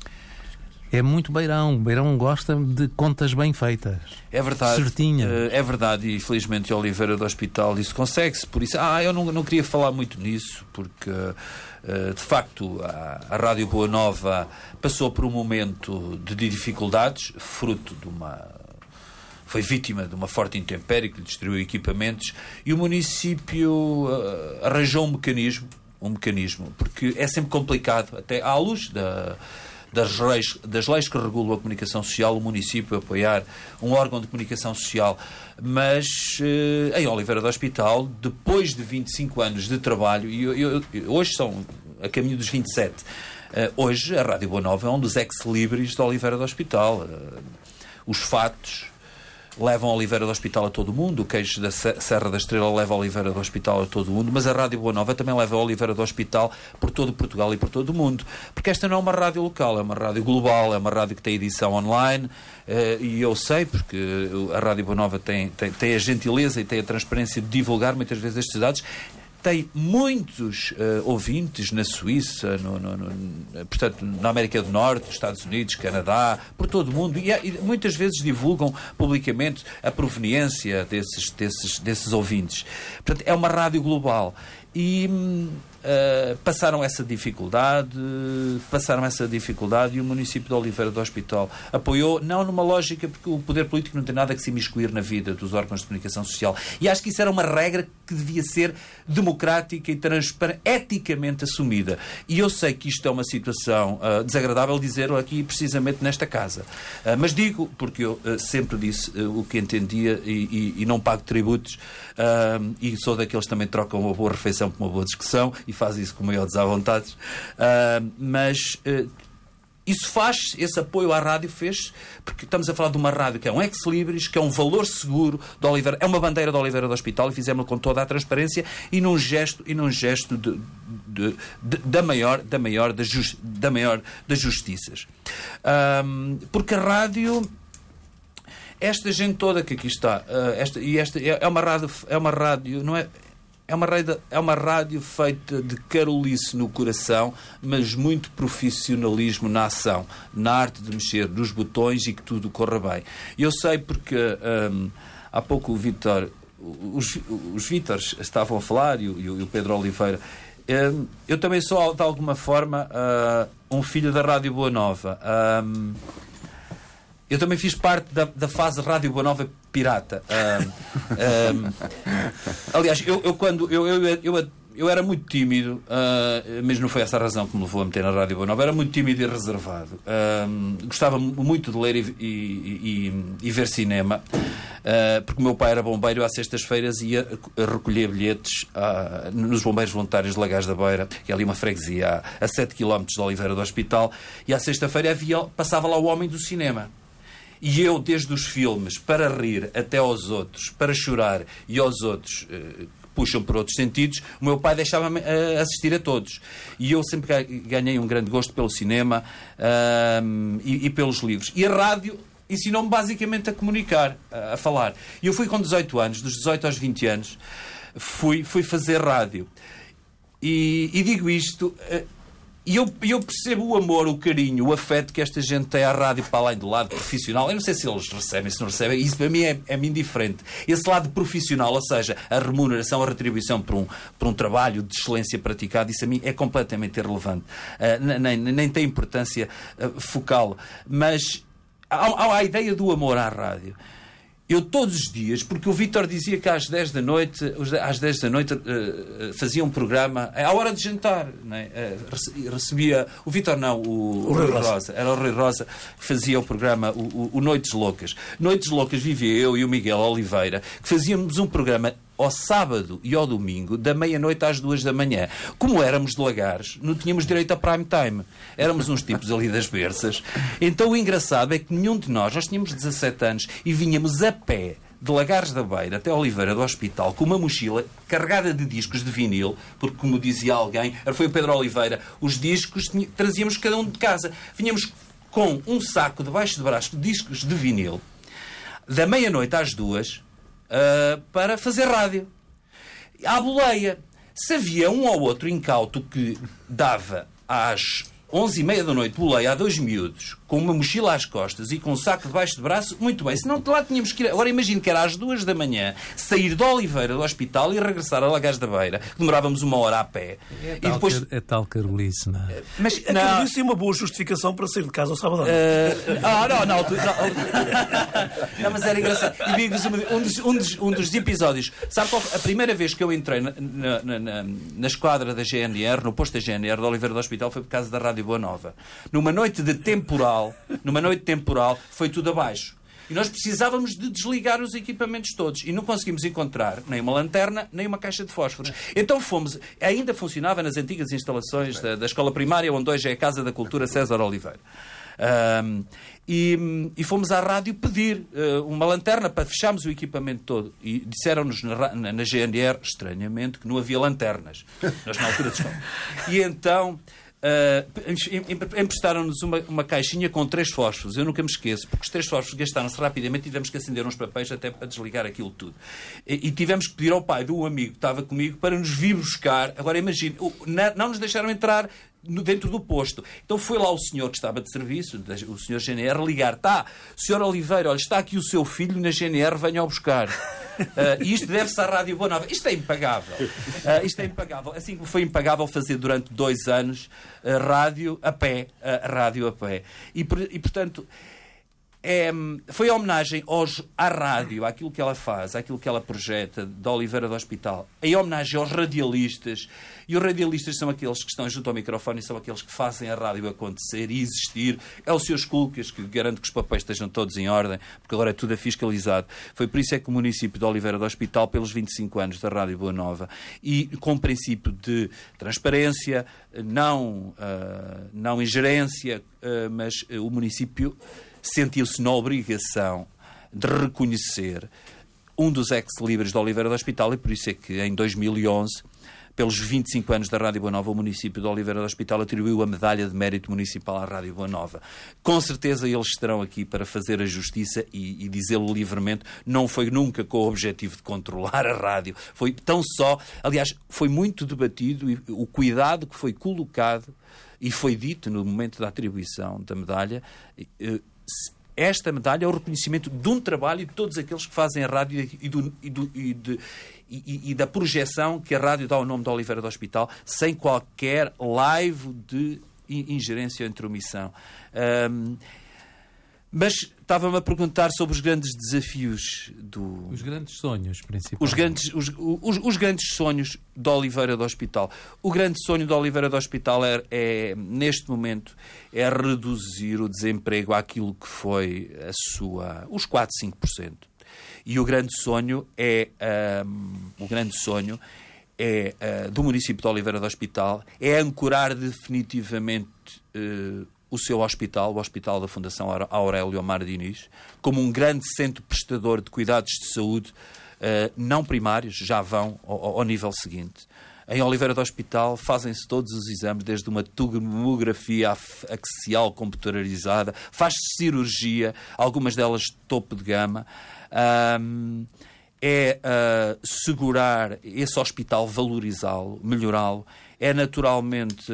Speaker 2: É muito beirão. O beirão gosta de contas bem feitas.
Speaker 11: É verdade.
Speaker 2: Certinha.
Speaker 11: É verdade. E felizmente a Oliveira do Hospital isso consegue-se. Por isso, eu não queria falar muito nisso, porque de facto a Rádio Boa Nova passou por um momento de dificuldades, fruto de foi vítima de uma forte intempérie que lhe destruiu equipamentos, e o município arranjou um mecanismo, porque é sempre complicado, até à luz das leis que regulam a comunicação social, o município apoiar um órgão de comunicação social. Mas em Oliveira do Hospital, depois de 25 anos de trabalho, e hoje são a caminho dos 27, hoje a Rádio Boa Nova é um dos ex-libris de Oliveira do Hospital. Os fatos levam a Oliveira do Hospital a todo o mundo, o queijo da Serra da Estrela leva a Oliveira do Hospital a todo o mundo, mas a Rádio Boa Nova também leva a Oliveira do Hospital por todo Portugal e por todo o mundo. Porque esta não é uma rádio local, é uma rádio global, é uma rádio que tem edição online, e eu sei, porque a Rádio Boa Nova tem a gentileza e tem a transparência de divulgar muitas vezes estes dados. Tem muitos ouvintes na Suíça, portanto, na América do Norte, Estados Unidos, Canadá, por todo o mundo, e muitas vezes divulgam publicamente a proveniência desses ouvintes. Portanto, é uma rádio global. E passaram essa dificuldade e o município de Oliveira do Hospital apoiou, não numa lógica, porque o poder político não tem nada que se imiscuir na vida dos órgãos de comunicação social. E acho que isso era uma regra que devia ser democrática e transparente, eticamente assumida. E eu sei que isto é uma situação desagradável dizer aqui, precisamente nesta casa. Mas digo, porque eu sempre disse o que entendia e não pago tributos, e sou daqueles que também trocam uma boa refeição por uma boa discussão e faz isso com o maior desavontades, mas esse apoio à rádio fez, porque estamos a falar de uma rádio que é um ex-libris, que é um valor seguro de Oliveira, é uma bandeira de Oliveira do Hospital, e fizemos com toda a transparência e num gesto da maior das justiças. Porque a rádio, esta gente toda que aqui está, esta é uma rádio, não é? É uma rádio feita de carolice no coração, mas muito profissionalismo na ação, na arte de mexer nos botões e que tudo corra bem. Eu sei porque há pouco o Vítor, os Vítores estavam a falar e o Pedro Oliveira. Eu também sou, de alguma forma, um filho da Rádio Boa Nova. Eu também fiz parte da fase Rádio Boa Nova pirata. Aliás, eu era muito tímido, mas não foi essa a razão que me levou a meter na Rádio Boa Nova. Era muito tímido e reservado. Gostava muito de ler e ver cinema, porque o meu pai era bombeiro. Às sextas-feiras ia recolher bilhetes nos Bombeiros Voluntários de Lagás da Beira, que é ali uma freguesia a 7 km de Oliveira do Hospital, e à sexta-feira passava lá o homem do cinema. E eu, desde os filmes, para rir até aos outros, para chorar e aos outros puxam por outros sentidos, o meu pai deixava-me assistir a todos. E eu sempre ganhei um grande gosto pelo cinema e pelos livros. E a rádio ensinou-me basicamente a comunicar, a falar. E eu fui com 18 anos, dos 18 aos 20 anos, fui fazer rádio. E digo isto... E eu percebo o amor, o carinho, o afeto que esta gente tem à rádio para além do lado profissional. Eu não sei se eles recebem, se não recebem. Isso para mim é-me indiferente. Esse lado profissional, ou seja, a remuneração, a retribuição por um trabalho de excelência praticado, isso a mim é completamente irrelevante. Nem tem importância focal. Mas há a ideia do amor à rádio. Eu todos os dias, porque o Vítor dizia que às 10 da noite fazia um programa à hora de jantar, não é? Recebia o Vítor, não, o Rui Rosa. Era o Rui Rosa que fazia o programa o Noites Loucas. Noites Loucas vivia eu e o Miguel Oliveira, que fazíamos um programa ao sábado e ao domingo, da meia-noite às 2 da manhã. Como éramos de Lagares, não tínhamos direito a prime time. Éramos uns tipos ali das berças. Então o engraçado é que nenhum de nós tínhamos 17 anos e vinhamos a pé de Lagares da Beira até Oliveira do Hospital com uma mochila carregada de discos de vinil, porque, como dizia alguém, foi o Pedro Oliveira, os discos trazíamos cada um de casa. Vinhamos com um saco debaixo do braço de discos de vinil, da meia-noite às 2, para fazer rádio. À boleia. Se havia um ou outro incauto que dava às 11h30 da noite, boleia a 2 miúdos, com uma mochila às costas e com um saco debaixo do braço, muito bem. Senão lá tínhamos que ir... Agora imagino que era às 2 da manhã, sair de Oliveira do hospital e regressar a Lagaz da Beira. Demorávamos 1 hora a pé.
Speaker 2: E depois... É tal carolice, não é?
Speaker 1: Mas a carolice é uma boa justificação para sair de casa ao sábado.
Speaker 11: Não, mas era engraçado. E digo-vos um dos episódios. Sabe qual foi? A primeira vez que eu entrei na esquadra da GNR, no posto da GNR de Oliveira do Hospital, foi por causa da Rádio Boa Nova. Numa noite temporal, foi tudo abaixo. E nós precisávamos de desligar os equipamentos todos. E não conseguimos encontrar nem uma lanterna, nem uma caixa de fósforos. Então fomos... Ainda funcionava nas antigas instalações da escola primária, onde hoje é a Casa da Cultura César Oliveira. E fomos à rádio pedir uma lanterna para fecharmos o equipamento todo. E disseram-nos na GNR, estranhamente, que não havia lanternas. Nós, na altura de escola. E então... emprestaram-nos uma caixinha com 3 fósforos. Eu nunca me esqueço, porque os 3 fósforos gastaram-se rapidamente e tivemos que acender uns papéis até para desligar aquilo tudo. E tivemos que pedir ao pai do amigo que estava comigo para nos vir buscar. Agora imagine, não nos deixaram entrar dentro do posto. Então foi lá o senhor que estava de serviço, o senhor GNR, ligar. Senhor Oliveira, olha, está aqui o seu filho na GNR, venha-o buscar. E isto deve-se à Rádio Boa Nova. Isto é impagável. Assim como foi impagável fazer durante 2 anos rádio a pé. E portanto... foi a homenagem à rádio, àquilo que ela faz, àquilo que ela projeta, de Oliveira do Hospital, em homenagem aos radialistas. E os radialistas são aqueles que estão junto ao microfone e são aqueles que fazem a rádio acontecer e existir. É o Sr. Esculcas, que garante que os papéis estejam todos em ordem, porque agora é tudo fiscalizado. Foi por isso é que o município de Oliveira do Hospital, pelos 25 anos da Rádio Boa Nova, e com o princípio de transparência, não ingerência, mas o município sentiu-se na obrigação de reconhecer um dos ex-libris de Oliveira do Hospital, e por isso é que em 2011, pelos 25 anos da Rádio Boa Nova, o município de Oliveira do Hospital atribuiu a medalha de mérito municipal à Rádio Boa Nova. Com certeza eles estarão aqui para fazer a justiça e dizê-lo livremente. Não foi nunca com o objetivo de controlar a rádio. Foi tão só... Aliás, foi muito debatido e o cuidado que foi colocado e foi dito no momento da atribuição da medalha... Esta medalha é o reconhecimento de um trabalho de todos aqueles que fazem a rádio e da projeção que a rádio dá ao nome de Oliveira do Hospital, sem qualquer laivo de ingerência ou intromissão. Mas estava-me a perguntar sobre os grandes desafios
Speaker 2: Os grandes sonhos, principalmente.
Speaker 11: Os grandes sonhos de Oliveira do Hospital. O grande sonho de Oliveira do Hospital neste momento, é reduzir o desemprego àquilo que foi os 4, 5%. E o grande sonho do município de Oliveira do Hospital é ancorar definitivamente o seu hospital, o Hospital da Fundação Aurélio Amar Diniz, como um grande centro prestador de cuidados de saúde não primários, já vão ao nível seguinte. Em Oliveira do Hospital fazem-se todos os exames, desde uma tomografia axial computadorizada, faz-se cirurgia, algumas delas de topo de gama. Segurar esse hospital, valorizá-lo, melhorá-lo. É naturalmente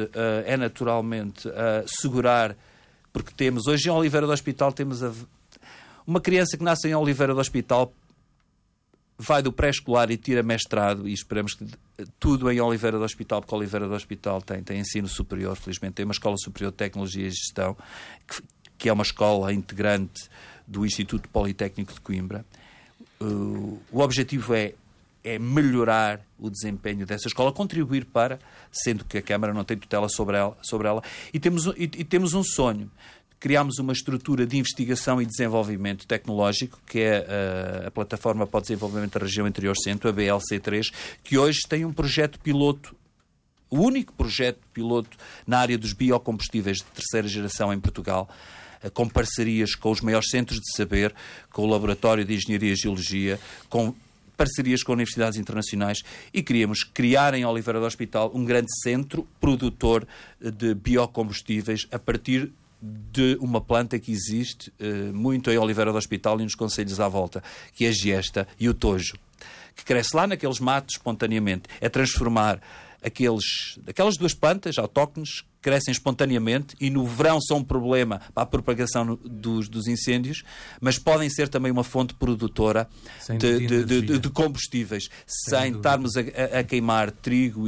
Speaker 11: segurar, porque temos, hoje em Oliveira do Hospital, temos uma criança que nasce em Oliveira do Hospital, vai do pré-escolar e tira mestrado, e esperamos que tudo em Oliveira do Hospital, porque Oliveira do Hospital tem ensino superior, felizmente, tem uma Escola Superior de Tecnologia e Gestão, que é uma escola integrante do Instituto Politécnico de Coimbra. O objetivo é melhorar o desempenho dessa escola, contribuir para, sendo que a Câmara não tem tutela sobre ela. E temos um sonho. Criámos uma estrutura de investigação e desenvolvimento tecnológico, que é a Plataforma para o Desenvolvimento da Região Interior Centro, a BLC3, que hoje tem um projeto piloto, o único projeto piloto na área dos biocombustíveis de terceira geração em Portugal, com parcerias com os maiores centros de saber, com o Laboratório de Engenharia e Geologia, com parcerias com universidades internacionais, e queríamos criar em Oliveira do Hospital um grande centro produtor de biocombustíveis a partir de uma planta que existe muito em Oliveira do Hospital e nos concelhos à volta, que é a Giesta e o Tojo, que cresce lá naqueles matos espontaneamente. É transformar aquelas 2 plantas autóctones que crescem espontaneamente e no verão são um problema para a propagação dos incêndios, mas podem ser também uma fonte produtora de combustíveis, sem estarmos a queimar trigo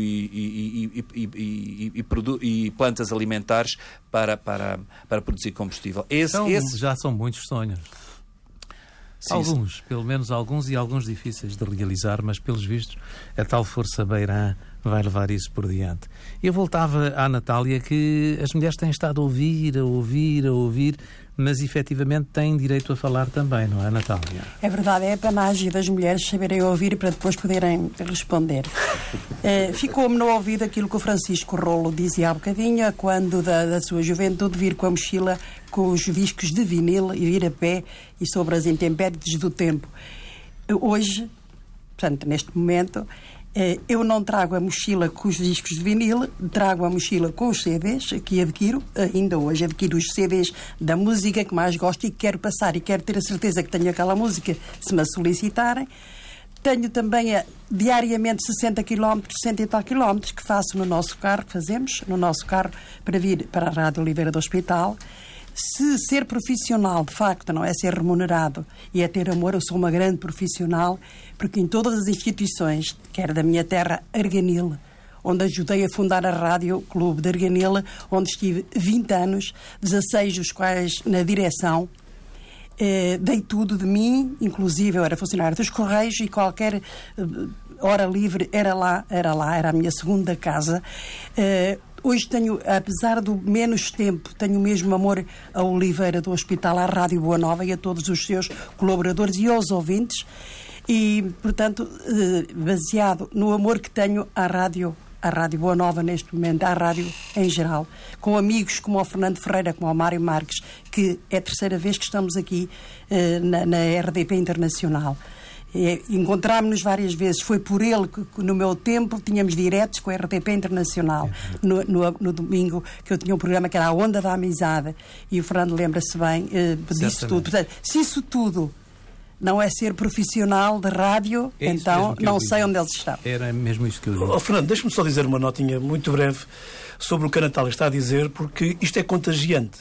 Speaker 11: e plantas alimentares para produzir combustível.
Speaker 2: Já são muitos sonhos. Sim, alguns, pelo menos alguns, e alguns difíceis de realizar, mas pelos vistos a tal força beirã vai levar isso por diante. Eu voltava à Natália, que as mulheres têm estado a ouvir, mas efetivamente têm direito a falar também, não é, Natália?
Speaker 12: É verdade, é a panagem das mulheres saberem ouvir para depois poderem responder. Ficou-me no ouvido aquilo que o Francisco Rolo dizia há bocadinho, quando da sua juventude vir com a mochila, com os discos de vinil e ir a pé e sobre as intempéries do tempo. Hoje, portanto, neste momento, eu não trago a mochila com os discos de vinil, trago a mochila com os CDs que adquiro, ainda hoje adquiro os CDs da música que mais gosto e que quero passar e quero ter a certeza que tenho aquela música se me a solicitarem. Tenho também diariamente 60 e tal quilómetros que faço no nosso carro, que fazemos no nosso carro para vir para a Rádio Oliveira do Hospital. Se ser profissional, de facto, não é ser remunerado e é ter amor, eu sou uma grande profissional, porque em todas as instituições, quer da minha terra, Arganil, onde ajudei a fundar a Rádio Clube de Arganil, onde estive 20 anos, 16 dos quais na direção, dei tudo de mim, inclusive eu era funcionário dos Correios e qualquer hora livre era a minha segunda casa. Hoje tenho, apesar do menos tempo, tenho o mesmo amor a Oliveira do Hospital, à Rádio Boa Nova e a todos os seus colaboradores e aos ouvintes. E, portanto, baseado no amor que tenho à Rádio Boa Nova neste momento, à rádio em geral, com amigos como o Fernando Ferreira, como o Mário Marques, que é a terceira vez que estamos aqui na RDP Internacional. Encontrámos-nos várias vezes. Foi por ele que, no meu tempo, tínhamos diretos com a RTP Internacional. No domingo, que eu tinha um programa que era a Onda da Amizade. E o Fernando lembra-se bem disso tudo. Portanto, se isso tudo não é ser profissional de rádio, então não sei onde eles estão.
Speaker 2: Era mesmo isso que eu disse.
Speaker 1: Fernando, deixa-me só dizer uma notinha muito breve sobre o que a Natália está a dizer, porque isto é contagiante.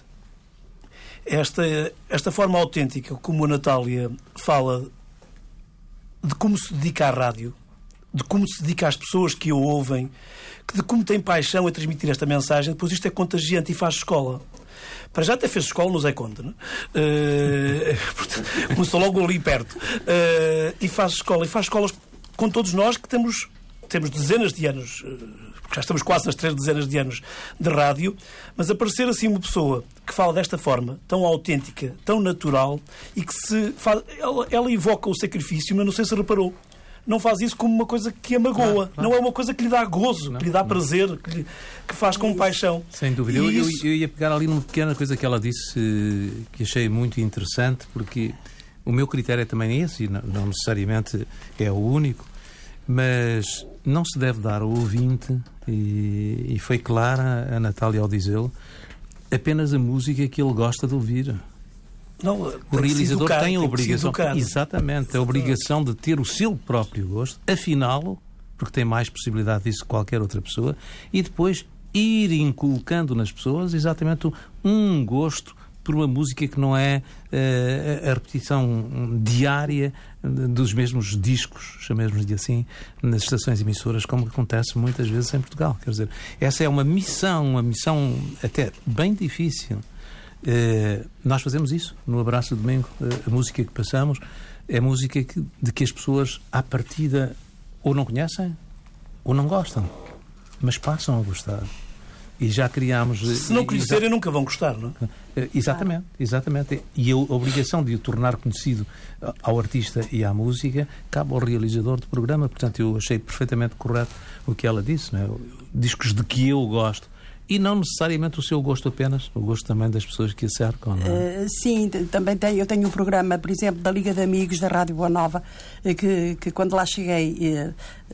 Speaker 1: Esta forma autêntica como a Natália fala de como se dedica à rádio, de como se dedica às pessoas que a ouvem, de como tem paixão a transmitir esta mensagem, depois isto é contagiante e faz escola. Para já até fez escola no Zé Conde, não é? Começou logo ali perto. E faz escolas com todos nós que temos dezenas de anos, porque já estamos quase nas 3 dezenas de anos de rádio, mas aparecer assim uma pessoa que fala desta forma, tão autêntica, tão natural, e que ela evoca o sacrifício, mas não sei se reparou. Não faz isso como uma coisa que a magoa. Não é uma coisa que lhe dá gozo, que lhe dá prazer, que faz com paixão.
Speaker 2: Sem dúvida. Eu ia pegar ali numa pequena coisa que ela disse, que achei muito interessante, porque o meu critério é também esse, e não necessariamente é o único, mas não se deve dar ao ouvinte, e foi clara a Natália ao dizê-lo, apenas a música que ele gosta de ouvir.
Speaker 1: Não,
Speaker 2: o realizador tem a obrigação, exatamente, a obrigação de ter o seu próprio gosto, afinal, porque tem mais possibilidade disso que qualquer outra pessoa, e depois ir inculcando nas pessoas exatamente um gosto por uma música que não é a repetição diária dos mesmos discos, chamemos-lhe assim, nas estações emissoras, como acontece muitas vezes em Portugal. Quer dizer, essa é uma missão até bem difícil. Nós fazemos isso no Abraço de Domingo. A música que passamos é música de que as pessoas à partida ou não conhecem ou não gostam, mas passam a gostar. E já criámos...
Speaker 1: Se não conhecerem, nunca vão gostar, não
Speaker 2: é? Exatamente. E a obrigação de o tornar conhecido ao artista e à música cabe ao realizador do programa. Portanto, eu achei perfeitamente correto o que ela disse, não é? Discos de que eu gosto. E não necessariamente o seu gosto apenas, o gosto também das pessoas que a cercam, não é?
Speaker 12: Sim, também eu tenho um programa, por exemplo, da Liga de Amigos da Rádio Boa Nova, que quando lá cheguei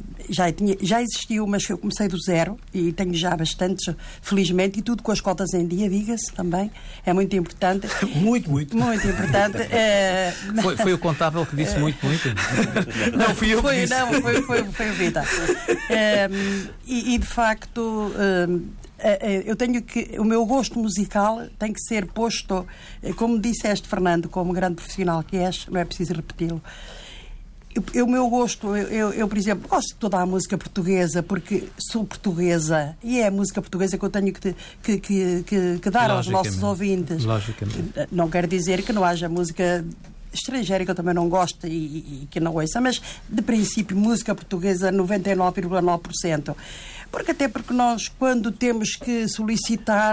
Speaker 12: já existiu, mas eu comecei do zero e tenho já bastantes, felizmente, e tudo com as cotas em dia, diga-se também, é muito importante.
Speaker 1: Muito
Speaker 12: importante.
Speaker 2: Foi o contábil que disse muito.
Speaker 1: Não, fui eu que disse.
Speaker 12: Não, foi o Vitor. E de facto, eu tenho que... O meu gosto musical tem que ser posto, como disseste, Fernando, como grande profissional que és, não é preciso repeti-lo. O meu gosto, eu, por exemplo, gosto de toda a música portuguesa, porque sou portuguesa e é a música portuguesa que eu tenho que dar aos nossos ouvintes.
Speaker 2: Logicamente.
Speaker 12: Não quer dizer que não haja música estrangeira que eu também não gosto e que não ouça, mas de princípio música portuguesa 99,9%. Porque nós, quando temos que solicitar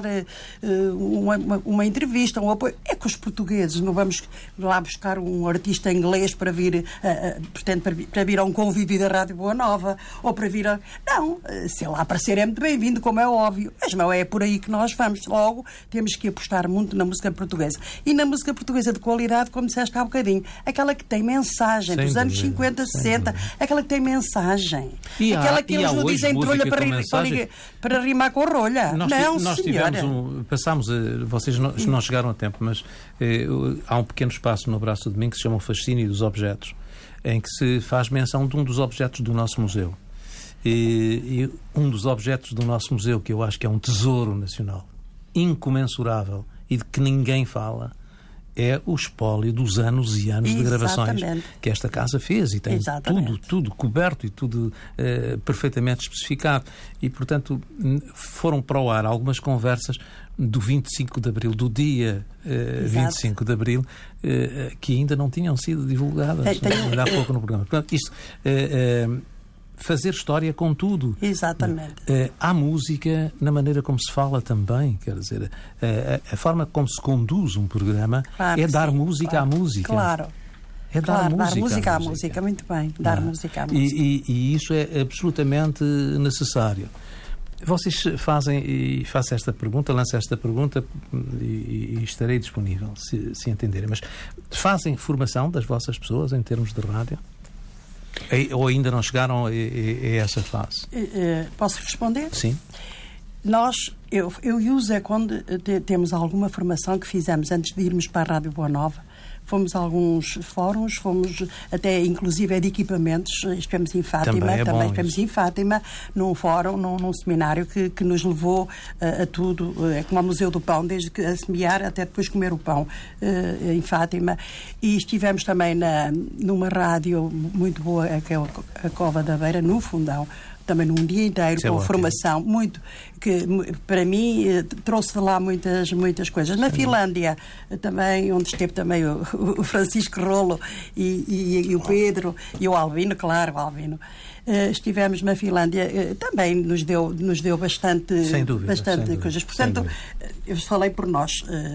Speaker 12: uma entrevista, um apoio, é com os portugueses. Não vamos lá buscar um artista inglês para vir, portanto, para vir a um convívio da Rádio Boa Nova, ou para vir a... Não, se ele lá aparecer é muito bem-vindo, como é óbvio. Mas não é por aí que nós vamos. Logo, temos que apostar muito na música portuguesa. E na música portuguesa de qualidade, como disseste há bocadinho, aquela que tem mensagem, dos anos 50, 60, aquela que tem mensagem. Aquela que eles não dizem trolha para rimar com rolha.
Speaker 2: Nós passámos, vocês não chegaram a tempo, mas há um pequeno espaço no Braço de Mim que se chama o Fascínio dos Objetos, em que se faz menção de um dos objetos do nosso museu. E um dos objetos do nosso museu, que eu acho que é um tesouro nacional, incomensurável e de que ninguém fala, é o espólio dos anos e anos de gravações que esta casa fez, e tem tudo coberto e tudo perfeitamente especificado. E, portanto, foram para o ar algumas conversas do 25 de Abril, do dia 25 de Abril, que ainda não tinham sido divulgadas ainda há pouco no programa. Portanto, isto... fazer história com tudo.
Speaker 12: Exatamente.
Speaker 2: Há música na maneira como se fala também, quer dizer, a forma como se conduz um programa é dar música à música.
Speaker 12: Claro.
Speaker 2: É dar música
Speaker 12: à música, muito bem. Dar música à música.
Speaker 2: E isso é absolutamente necessário. Vocês fazem, e faço esta pergunta, lanço esta pergunta e estarei disponível, se entenderem, mas fazem formação das vossas pessoas em termos de rádio? Ou ainda não chegaram a essa fase?
Speaker 12: Posso responder?
Speaker 2: Sim.
Speaker 12: Eu e o Zé Conde temos alguma formação que fizemos antes de irmos para a Rádio Boa Nova. Fomos a alguns fóruns, fomos até inclusive de equipamentos, estivemos em Fátima, também estivemos em Fátima, num fórum, num seminário que nos levou a tudo, como ao Museu do Pão, desde que a semear até depois comer o pão em Fátima. E estivemos também numa rádio muito boa, que é a Cova da Beira, no Fundão, também num dia inteiro, com formação muito, que para mim trouxe de lá muitas coisas. Na Finlândia, também, onde esteve também o Francisco Rolo e o Pedro e o Albino, claro, o Albino. Estivemos na Finlândia, também nos deu bastante coisas. Portanto, eu falei por nós.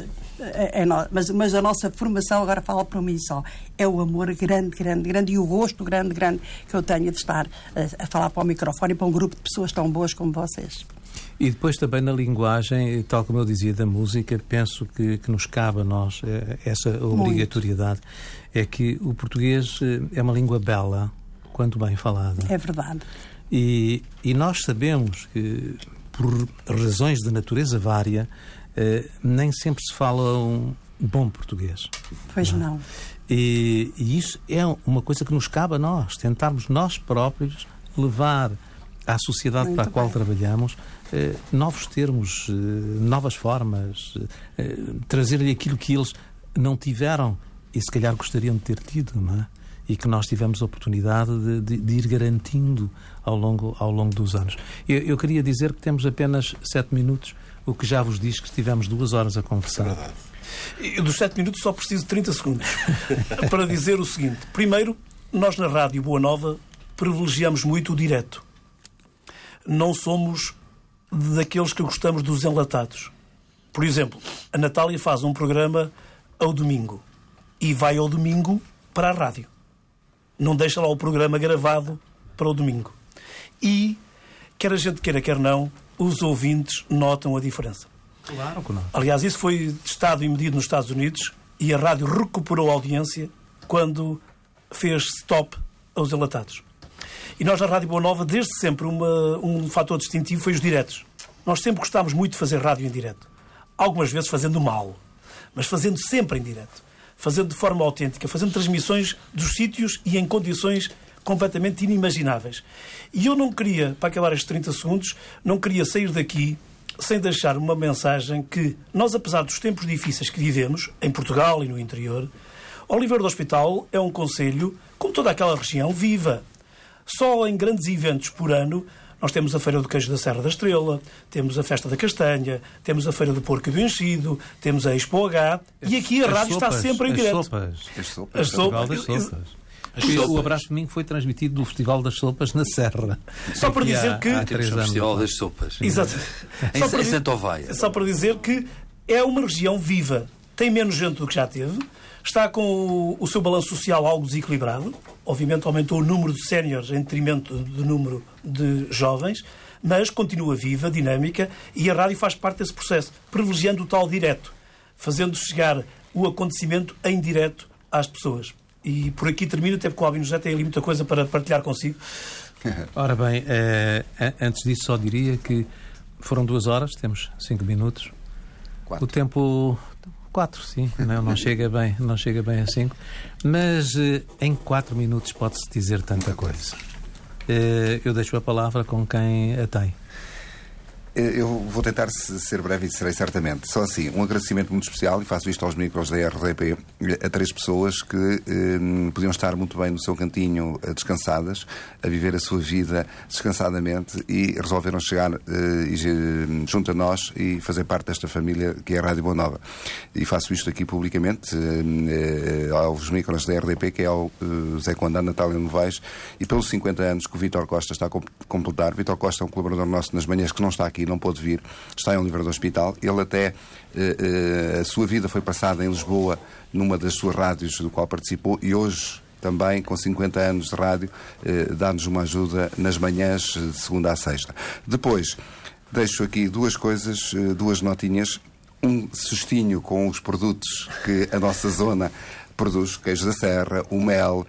Speaker 12: Mas a nossa formação, agora fala para mim só, é o amor grande e o gosto grande que eu tenho de estar a falar para o microfone e para um grupo de pessoas tão boas como vocês.
Speaker 2: E depois também na linguagem, tal como eu dizia, da música, penso que nos cabe a nós essa obrigatoriedade. É que o português é uma língua bela, quando bem falada.
Speaker 12: É verdade.
Speaker 2: E nós sabemos que, por razões de natureza vária, nem sempre se fala um bom português.
Speaker 12: Pois não.
Speaker 2: E isso é uma coisa que nos cabe a nós, tentarmos nós próprios levar à sociedade muito para a qual trabalhamos novos termos, novas formas, trazer-lhe aquilo que eles não tiveram e se calhar gostariam de ter tido, não é? E que nós tivemos a oportunidade de ir garantindo ao longo dos anos. Eu queria dizer que temos apenas 7 minutos, o que já vos diz que estivemos 2 horas a conversar.
Speaker 1: Eu dos 7 minutos só preciso de 30 segundos para dizer o seguinte. Primeiro, nós na Rádio Boa Nova privilegiamos muito o direto. Não somos daqueles que gostamos dos enlatados. Por exemplo, a Natália faz um programa ao domingo e vai ao domingo para a rádio. Não deixa lá o programa gravado para o domingo. E, quer a gente queira, quer não, os ouvintes notam a diferença.
Speaker 2: Claro que não.
Speaker 1: Aliás, isso foi testado e medido nos Estados Unidos e a rádio recuperou a audiência quando fez stop aos enlatados. E nós, na Rádio Boa Nova, desde sempre, um fator distintivo foi os diretos. Nós sempre gostámos muito de fazer rádio em direto. Algumas vezes fazendo mal, mas fazendo sempre em direto. Fazendo de forma autêntica, fazendo transmissões dos sítios e em condições completamente inimagináveis. E eu não queria, para acabar estes 30 segundos, não queria sair daqui sem deixar uma mensagem que nós, apesar dos tempos difíceis que vivemos, em Portugal e no interior, Oliveira do Hospital é um concelho, como toda aquela região, viva. Só em grandes eventos por ano, nós temos a Feira do Queijo da Serra da Estrela, temos a Festa da Castanha, temos a Feira do Porco e do Enchido, temos a Expo H, e aqui a rádio está sempre em direto.
Speaker 2: As sopas. O Abraço Domingo foi transmitido do Festival das Sopas na Serra.
Speaker 1: Só para dizer que...
Speaker 11: Temos o Festival das Sopas.
Speaker 1: Exato.
Speaker 11: Em Santo Ovaia.
Speaker 1: Só para dizer que é uma região viva. Tem menos gente do que já teve. Está com o seu balanço social algo desequilibrado. Obviamente aumentou o número de séniores em detrimento do número de jovens, mas continua viva, dinâmica, e a rádio faz parte desse processo, privilegiando o tal direto, fazendo chegar o acontecimento em direto às pessoas. E por aqui termino, até porque o Albino José tem ali muita coisa para partilhar consigo.
Speaker 2: Ora bem, antes disso só diria que foram 2 horas, temos 5 minutos.
Speaker 6: 4.
Speaker 2: O tempo... 4, sim, não chega bem a 5. Mas em 4 minutos pode-se dizer tanta coisa. Eu deixo a palavra com quem a tem.
Speaker 6: Eu vou tentar ser breve e serei certamente. Só assim, um agradecimento muito especial, e faço isto aos micros da RDP, a 3 pessoas que podiam estar muito bem no seu cantinho, descansadas, a viver a sua vida descansadamente, e resolveram chegar junto a nós e fazer parte desta família que é a Rádio Boa Nova. E faço isto aqui publicamente aos micros da RDP, que é ao Zé Condá, Natália Novaes, e pelos 50 anos que o Vítor Costa está a completar. Vítor Costa é um colaborador nosso nas manhãs que não está aqui, não pôde vir, está em Oliveira do Hospital. Ele até, a sua vida foi passada em Lisboa, numa das suas rádios do qual participou, e hoje também, com 50 anos de rádio, dá-nos uma ajuda nas manhãs de segunda a sexta. Depois, deixo aqui 2 coisas, 2 notinhas, um cestinho com os produtos que a nossa zona produz, queijo da serra, o mel,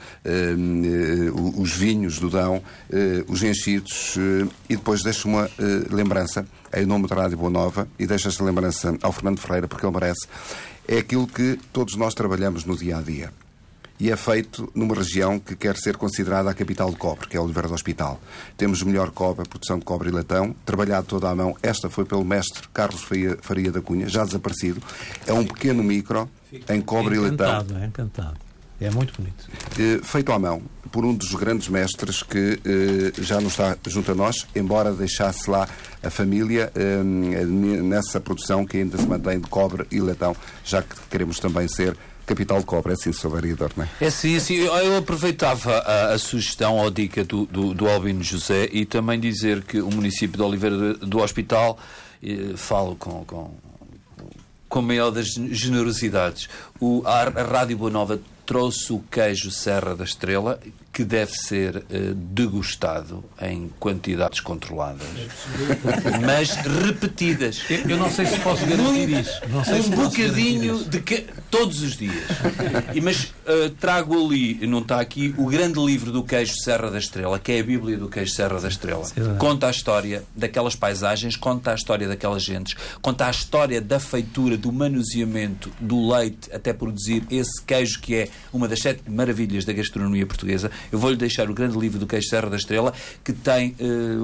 Speaker 6: os vinhos do Dão, os enchidos, e depois deixo uma lembrança em nome da Rádio Boa Nova, e deixo esta lembrança ao Fernando Ferreira, porque ele merece. É aquilo que todos nós trabalhamos no dia-a-dia. E é feito numa região que quer ser considerada a capital do cobre, que é Oliveira do Hospital. Temos melhor cobre, produção de cobre e latão, trabalhado toda à mão. Esta foi pelo mestre Carlos Faria da Cunha, já desaparecido. É um pequeno micro em cobre e latão.
Speaker 2: É encantado. É muito bonito.
Speaker 6: Feito à mão por um dos grandes mestres que já não está junto a nós, embora deixasse lá a família nessa produção que ainda se mantém de cobre e latão, já que queremos também ser capital de cobre. É assim, Sr. Vereador, não é?
Speaker 11: É sim. Eu aproveitava a sugestão ou a dica do Albino José, e também dizer que o município de Oliveira do Hospital, falo com a maior das generosidades, a Rádio Boa Nova trouxe o queijo Serra da Estrela, que deve ser degustado em quantidades controladas, mas repetidas.
Speaker 2: Eu não sei se posso garantir isso.
Speaker 11: Um bocadinho de todos os dias. Mas trago ali, não está aqui, o grande livro do queijo Serra da Estrela, que é a Bíblia do queijo Serra da Estrela. Conta a história daquelas paisagens, conta a história daquelas gentes, conta a história da feitura, do manuseamento do leite até produzir esse queijo que é uma das 7 maravilhas da gastronomia portuguesa. Eu vou-lhe deixar o grande livro do queijo Serra da Estrela, que tem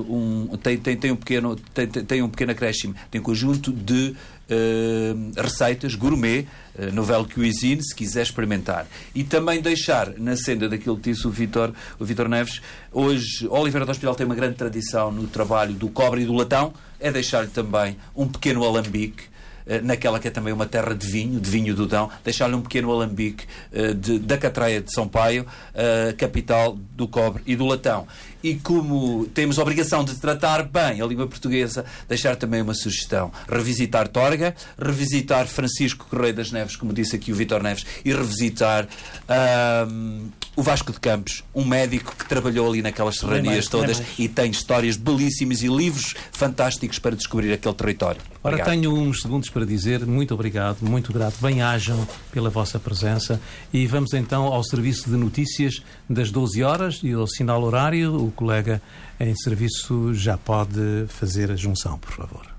Speaker 11: um pequeno acréscimo, tem um conjunto de receitas gourmet, nouvelle cuisine, se quiser experimentar. E também deixar na senda daquilo que disse o Vítor Neves. Hoje Oliveira do Hospital tem uma grande tradição no trabalho do cobre e do latão. É deixar-lhe também um pequeno alambique, naquela que é também uma terra de vinho do Dão, deixar-lhe um pequeno alambique da Catraia de São Paio, capital do cobre e do latão. E como temos a obrigação de tratar bem a língua portuguesa, deixar também uma sugestão: revisitar Torga, revisitar Francisco Correia das Neves, como disse aqui o Vítor Neves, e revisitar o Vasco de Campos, um médico que trabalhou ali naquelas serranias todas e tem histórias belíssimas e livros fantásticos para descobrir aquele território.
Speaker 2: Ora, tenho uns segundos para dizer muito obrigado, muito grato, bem-ajam pela vossa presença e vamos então ao serviço de notícias das 12 horas e ao sinal horário. O colega em serviço já pode fazer a junção, por favor.